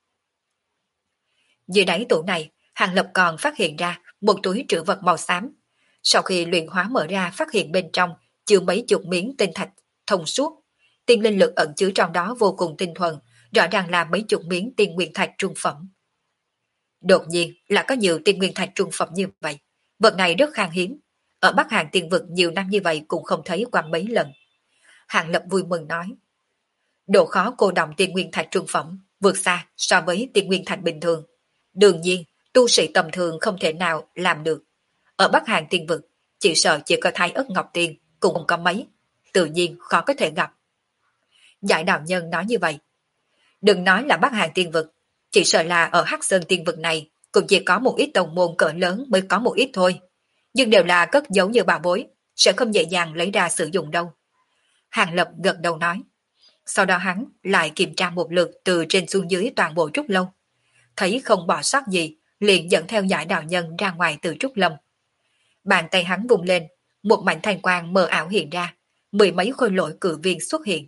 Dưới đáy tủ này, Hàng Lập còn phát hiện ra một túi trữ vật màu xám. Sau khi luyện hóa mở ra phát hiện bên trong chứa mấy chục miếng tinh thạch thông suốt. Tiên linh lực ẩn chứa trong đó vô cùng tinh thuần, rõ ràng là mấy chục miếng tiên nguyên thạch trung phẩm. Đột nhiên là có nhiều tiên nguyên thạch trung phẩm như vậy. Vật này rất khan hiếm. Ở Bắc Hàn tiên vực nhiều năm như vậy cũng không thấy qua mấy lần. Hàng Lập vui mừng nói. Độ khó cô đọng tiên nguyên thạch trung phẩm vượt xa so với tiên nguyên thạch bình thường. Đương nhiên, tu sĩ tầm thường không thể nào làm được. Ở Bắc Hàn tiên vực, chỉ sợ chỉ có Thái Ất Ngọc Tiên, cũng không có mấy. Tự nhiên khó có thể gặp. Giải đạo nhân nói như vậy. Đừng nói là Bắc Hàn tiên vực, chỉ sợ là ở Hắc Sơn tiên vực này cũng chỉ có một ít tông môn cỡ lớn mới có một ít thôi. Nhưng đều là cất giấu như bảo bối, sẽ không dễ dàng lấy ra sử dụng đâu. Hàng Lập gật đầu nói. Sau đó hắn lại kiểm tra một lượt từ trên xuống dưới toàn bộ trúc lâu. Thấy không bỏ sót gì, liền dẫn theo giải đạo nhân ra ngoài từ trúc lâm. Bàn tay hắn vùng lên, một mảnh thanh quang mờ ảo hiện ra, 10 mấy khôi lỗi cử viên xuất hiện.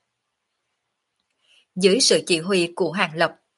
Dưới sự chỉ huy của Hàng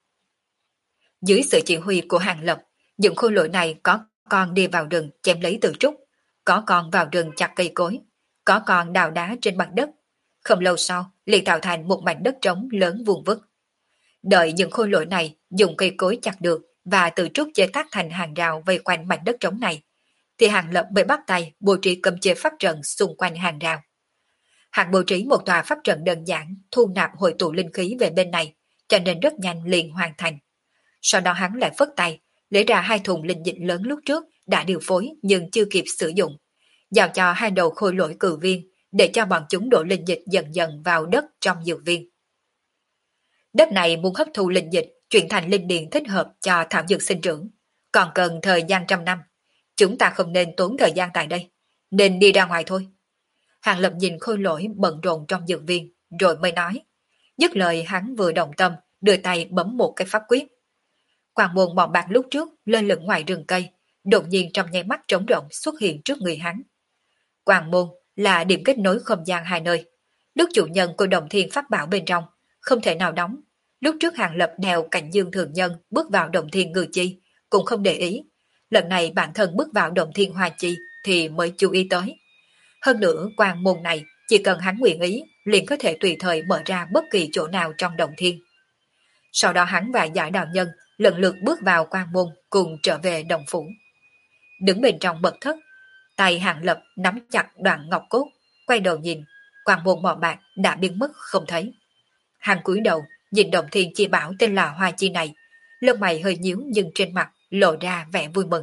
Lập, những khôi lỗi này có con đi vào rừng chém lấy từ trúc, có con vào rừng chặt cây cối, có con đào đá trên mặt đất. Không lâu sau, liền tạo thành một mảnh đất trống lớn vuông vức. Đợi những khôi lỗi này dùng cây cối chặt được và từ trúc chế tác thành hàng rào vây quanh mảnh đất trống này, thì Hàng Lập mới bắt tay bố trí cấm chế pháp trận xung quanh hàng rào. Hàng bố trí một tòa pháp trận đơn giản thu nạp hội tụ linh khí về bên này, cho nên rất nhanh liền hoàn thành. Sau đó hắn lại phất tay, lấy ra 2 thùng linh dịch lớn lúc trước đã điều phối nhưng chưa kịp sử dụng, giao cho 2 đầu khôi lỗi cử viên để cho bọn chúng đổ linh dịch dần dần vào đất trong dược viên. Đất này muốn hấp thu linh dịch chuyển thành linh điền thích hợp cho thảo dược sinh trưởng, còn cần thời gian trăm năm. Chúng ta không nên tốn thời gian tại đây, nên đi ra ngoài thôi. Hàng Lập nhìn khôi lỗi bận rộn trong dược viên, rồi mới nói. Dứt lời hắn vừa động tâm, đưa tay bấm một cái pháp quyết. Quang môn màu bạc lúc trước lên lửng ngoài rừng cây, đột nhiên trong nháy mắt trống rỗng xuất hiện trước người hắn. Quang môn là điểm kết nối không gian hai nơi. Lúc chủ nhân của Đồng Thiên pháp bảo bên trong không thể nào đóng. Lúc trước Hàng Lập đèo Cảnh Dương Thường Nhân bước vào Đồng Thiên Ngư Chi cũng không để ý. Lần này bản thân bước vào Đồng Thiên Hoa Chi thì mới chú ý tới. Hơn nữa quang môn này chỉ cần hắn nguyện ý liền có thể tùy thời mở ra bất kỳ chỗ nào trong Đồng Thiên. Sau đó hắn và Giải Đạo Nhân lần lượt bước vào quang môn cùng trở về đồng phủ. Đứng bên trong mật thất, tay Hàng Lập nắm chặt đoạn ngọc cốt, quay đầu nhìn, quang môn màu bạc đã biến mất không thấy. Hàng cúi đầu nhìn Đồng Thiên chi bảo tên là Hoa Chi này, lông mày hơi nhíu nhưng trên mặt lộ ra vẻ vui mừng.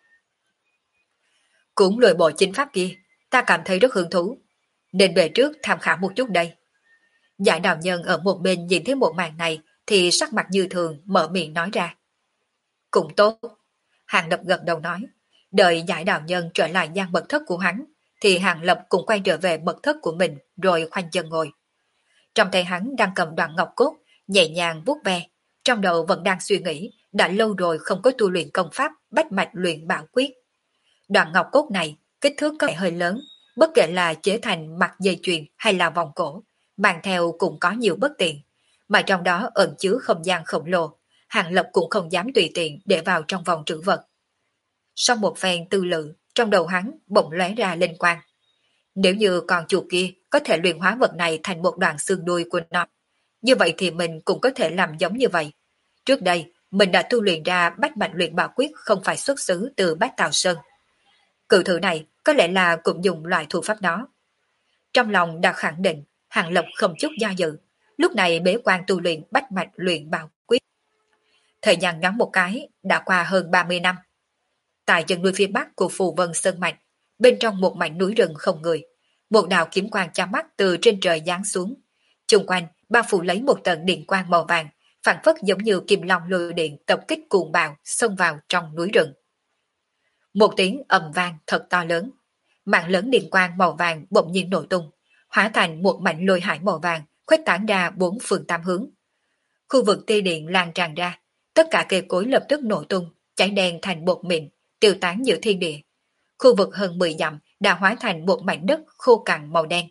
Cũng lùi bộ chính pháp kia, ta cảm thấy rất hứng thú, nên về trước tham khảo một chút đây. Giải Đạo Nhân ở một bên nhìn thấy một màn này thì sắc mặt như thường mở miệng nói ra. Cũng tốt. Hàng Lập gật đầu nói. Đợi Giải Đạo Nhân trở lại gian mật thất của hắn thì Hàng Lập cũng quay trở về mật thất của mình rồi khoanh chân ngồi. Trong tay hắn đang cầm đoạn ngọc cốt, nhẹ nhàng vuốt ve, trong đầu vẫn đang suy nghĩ đã lâu rồi không có tu luyện công pháp bách mạch luyện bảo quyết. Đoạn ngọc cốt này kích thước có vẻ hơi lớn, bất kể là chế thành mặt dây chuyền hay là vòng cổ, mang theo cũng có nhiều bất tiện, mà trong đó ẩn chứa không gian khổng lồ, Hàng Lập cũng không dám tùy tiện để vào trong vòng trữ vật. Sau một phen tư lự, trong đầu hắn bỗng lóe ra linh quang. Nếu như con chuột kia có thể luyện hóa vật này thành một đoạn xương đuôi của nó, như vậy thì mình cũng có thể làm giống như vậy. Trước đây, mình đã tu luyện ra bách mạch luyện bảo quyết không phải xuất xứ từ Bách Tào Sơn. Cự thử này có lẽ là cũng dùng loại thủ pháp đó. Trong lòng đã khẳng định, Hàng Lập không chút do dự, lúc này bế quan tu luyện bách mạch luyện bảo quyết. Thời gian ngắn một cái, đã qua hơn 30 năm. Tại chân núi phía bắc của Phù Vân Sơn Mạch, bên trong một mảnh núi rừng không người, một đạo kiếm quang chói mắt từ trên trời giáng xuống. Xung quanh, bao phủ lấy một tầng điện quang màu vàng, phản phất giống như kim long lôi điện tập kích cuồng bạo xông vào trong núi rừng. Một tiếng ầm vang thật to lớn, mạng lớn điện quang màu vàng bỗng nhiên nổ tung, hóa thành một mảnh lôi hải màu vàng khuếch tán ra bốn phương tám hướng. Khu vực tia điện lan tràn ra, tất cả cây cối lập tức nổ tung, cháy đen thành bột mịn, tiêu tán giữa thiên địa. Khu vực hơn 10 dặm đã hóa thành một mảnh đất khô cằn màu đen.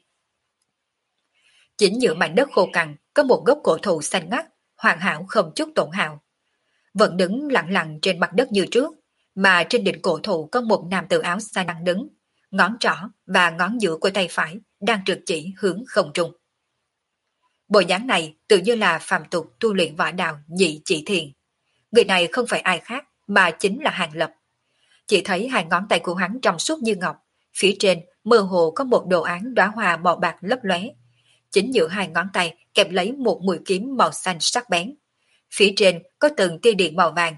Chính giữa mảnh đất khô cằn có một gốc cổ thụ xanh ngắt, hoàn hảo không chút tổn hao. Vẫn đứng lặng lặng trên mặt đất như trước, mà trên đỉnh cổ thụ có một nam tử áo xanh đang đứng, ngón trỏ và ngón giữa của tay phải đang trực chỉ hướng không trung. Bộ dáng này tự như là phàm tục tu luyện võ đạo nhị chỉ thiền. Người này không phải ai khác mà chính là Hàng Lập. Chỉ thấy hai ngón tay của hắn trong suốt như ngọc, phía trên mơ hồ có một đồ án đóa hoa màu bạc lấp lóe. Chính giữa hai ngón tay kẹp lấy một mũi kiếm màu xanh sắc bén. Phía trên có từng tia điện màu vàng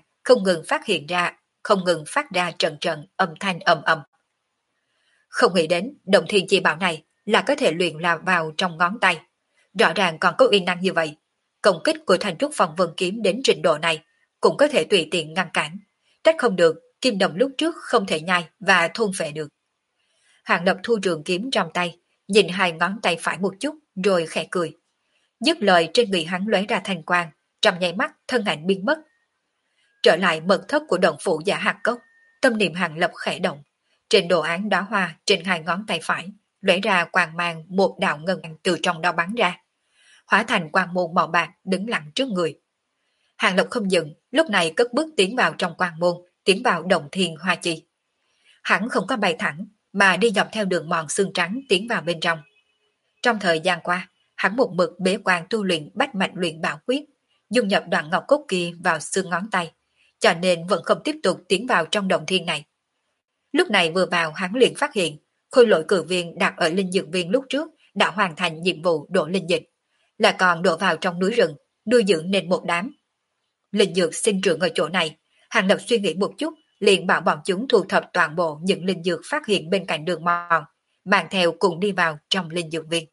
không ngừng phát ra trận trận âm thanh ầm ầm. Không nghĩ đến Động Thiên Chi Bảo này là có thể luyện là vào trong ngón tay. Rõ ràng còn có uy năng như vậy. Công kích của Thành Trúc Phong Vân Kiếm đến trình độ này cũng có thể tùy tiện ngăn cản. Trách không được kim đồng lúc trước không thể nhai và thôn phệ được. Hàng Lập thu trường kiếm trong tay, nhìn hai ngón tay phải một chút rồi khẽ cười. Dứt lời trên người hắn lóe ra thành quang, trong nháy mắt thân ảnh biến mất. Trở lại mật thất của động phủ Giả Hạc Cốc, tâm niệm Hàng Lập khẽ động. Trên đồ án đóa hoa trên hai ngón tay phải lóe ra quang mang một đạo ngân từ trong đó bắn ra, hóa thành quang môn màu bạc đứng lặng trước người. Hàng Lập không dừng, lúc này cất bước tiến vào trong quang môn, tiến vào Động Thiên Hoa Chi. Hắn không có bay thẳng, mà đi dọc theo đường mòn xương trắng tiến vào bên trong. Trong thời gian qua, hắn một mực bế quan tu luyện bách mạch luyện bảo quyết, dung nhập đoạn ngọc cốt kia vào xương ngón tay, cho nên vẫn không tiếp tục tiến vào trong động thiên này. Lúc này vừa vào hắn liền phát hiện, khôi lỗi cử viên đặt ở linh dược viên lúc trước đã hoàn thành nhiệm vụ đổ linh dịch, là còn đổ vào trong núi rừng, nuôi dưỡng nên một đám. Linh dược sinh trưởng ở chỗ này, Hàng Lập suy nghĩ một chút, liền bảo bọn chúng thu thập toàn bộ những linh dược phát hiện bên cạnh đường mòn, mang theo cùng đi vào trong linh dược viên.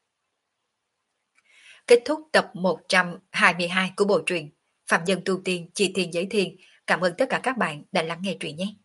Kết thúc tập 122 của bộ truyện Phạm Nhân Tu Tiên Chi Thiên Giới Thiên. Cảm ơn tất cả các bạn đã lắng nghe truyện nhé.